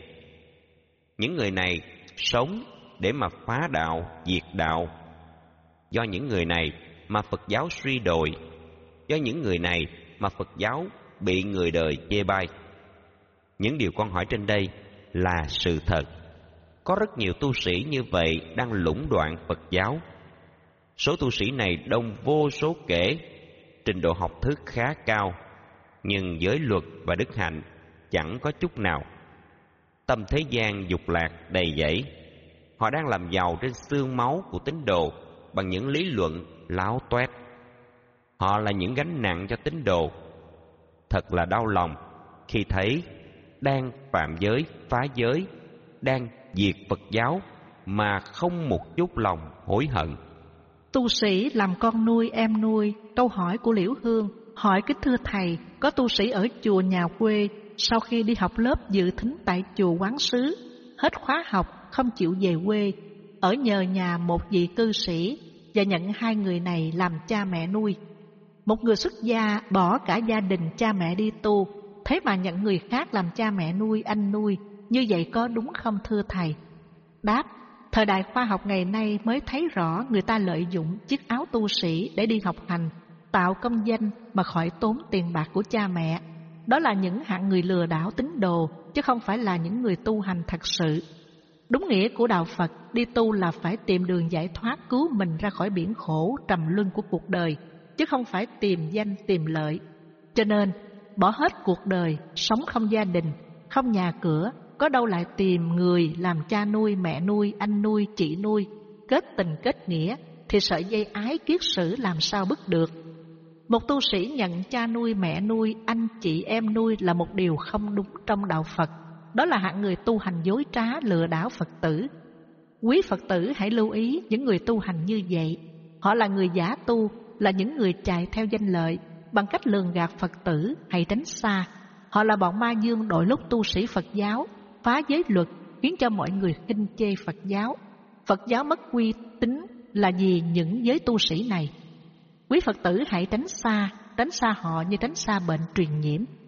Những người này sống để mà phá đạo, diệt đạo. Do những người này mà Phật giáo suy đồi. Do những người này mà Phật giáo bị người đời chê bai. Những điều con hỏi trên đây là sự thật. Có rất nhiều tu sĩ như vậy đang lũng đoạn Phật giáo. Số tu sĩ này đông vô số kể, trình độ học thức khá cao, nhưng giới luật và đức hạnh chẳng có chút nào. Tâm thế gian dục lạc đầy dẫy. Họ đang làm giàu trên xương máu của tín đồ bằng những lý luận láo toét. Họ là những gánh nặng cho tín đồ. Thật là đau lòng khi thấy đang phạm giới, phá giới, đang diệt Phật giáo mà không một chút lòng hối hận. Tu sĩ làm con nuôi em nuôi. Câu hỏi của Liễu Hương hỏi: kính thưa thầy, có tu sĩ ở chùa nhà quê sau khi đi học lớp dự thính tại chùa Quán Sứ, hết khóa học không chịu về quê, ở nhờ nhà một vị cư sĩ và nhận hai người này làm cha mẹ nuôi. Một người xuất gia bỏ cả gia đình cha mẹ đi tu, thế mà nhận người khác làm cha mẹ nuôi, anh nuôi, như vậy có đúng không thưa thầy? Đáp: thời đại khoa học ngày nay mới thấy rõ người ta lợi dụng chiếc áo tu sĩ để đi học hành, tạo công danh mà khỏi tốn tiền bạc của cha mẹ. Đó là những hạng người lừa đảo tín đồ, chứ không phải là những người tu hành thật sự. Đúng nghĩa của đạo Phật, đi tu là phải tìm đường giải thoát, cứu mình ra khỏi biển khổ trầm luân của cuộc đời, chứ không phải tìm danh tìm lợi. Cho nên bỏ hết cuộc đời, sống không gia đình, không nhà cửa, có đâu lại tìm người làm cha nuôi, mẹ nuôi, anh nuôi, chị nuôi, kết tình kết nghĩa, thì sợi dây ái kiết sử làm sao bứt được. Một tu sĩ nhận cha nuôi, mẹ nuôi, anh chị em nuôi là một điều không đúng trong đạo Phật. Đó là hạng người tu hành dối trá, lừa đảo Phật tử. Quý Phật tử hãy lưu ý những người tu hành như vậy. Họ là người giả tu, là những người chạy theo danh lợi bằng cách lường gạt Phật tử, hãy tránh xa. Họ là bọn ma dương đội lốt tu sĩ Phật giáo, phá giới luật, khiến cho mọi người khinh chê Phật giáo. Phật giáo mất uy tín là vì những giới tu sĩ này. Quý Phật tử hãy tránh xa, tránh xa họ như tránh xa bệnh truyền nhiễm.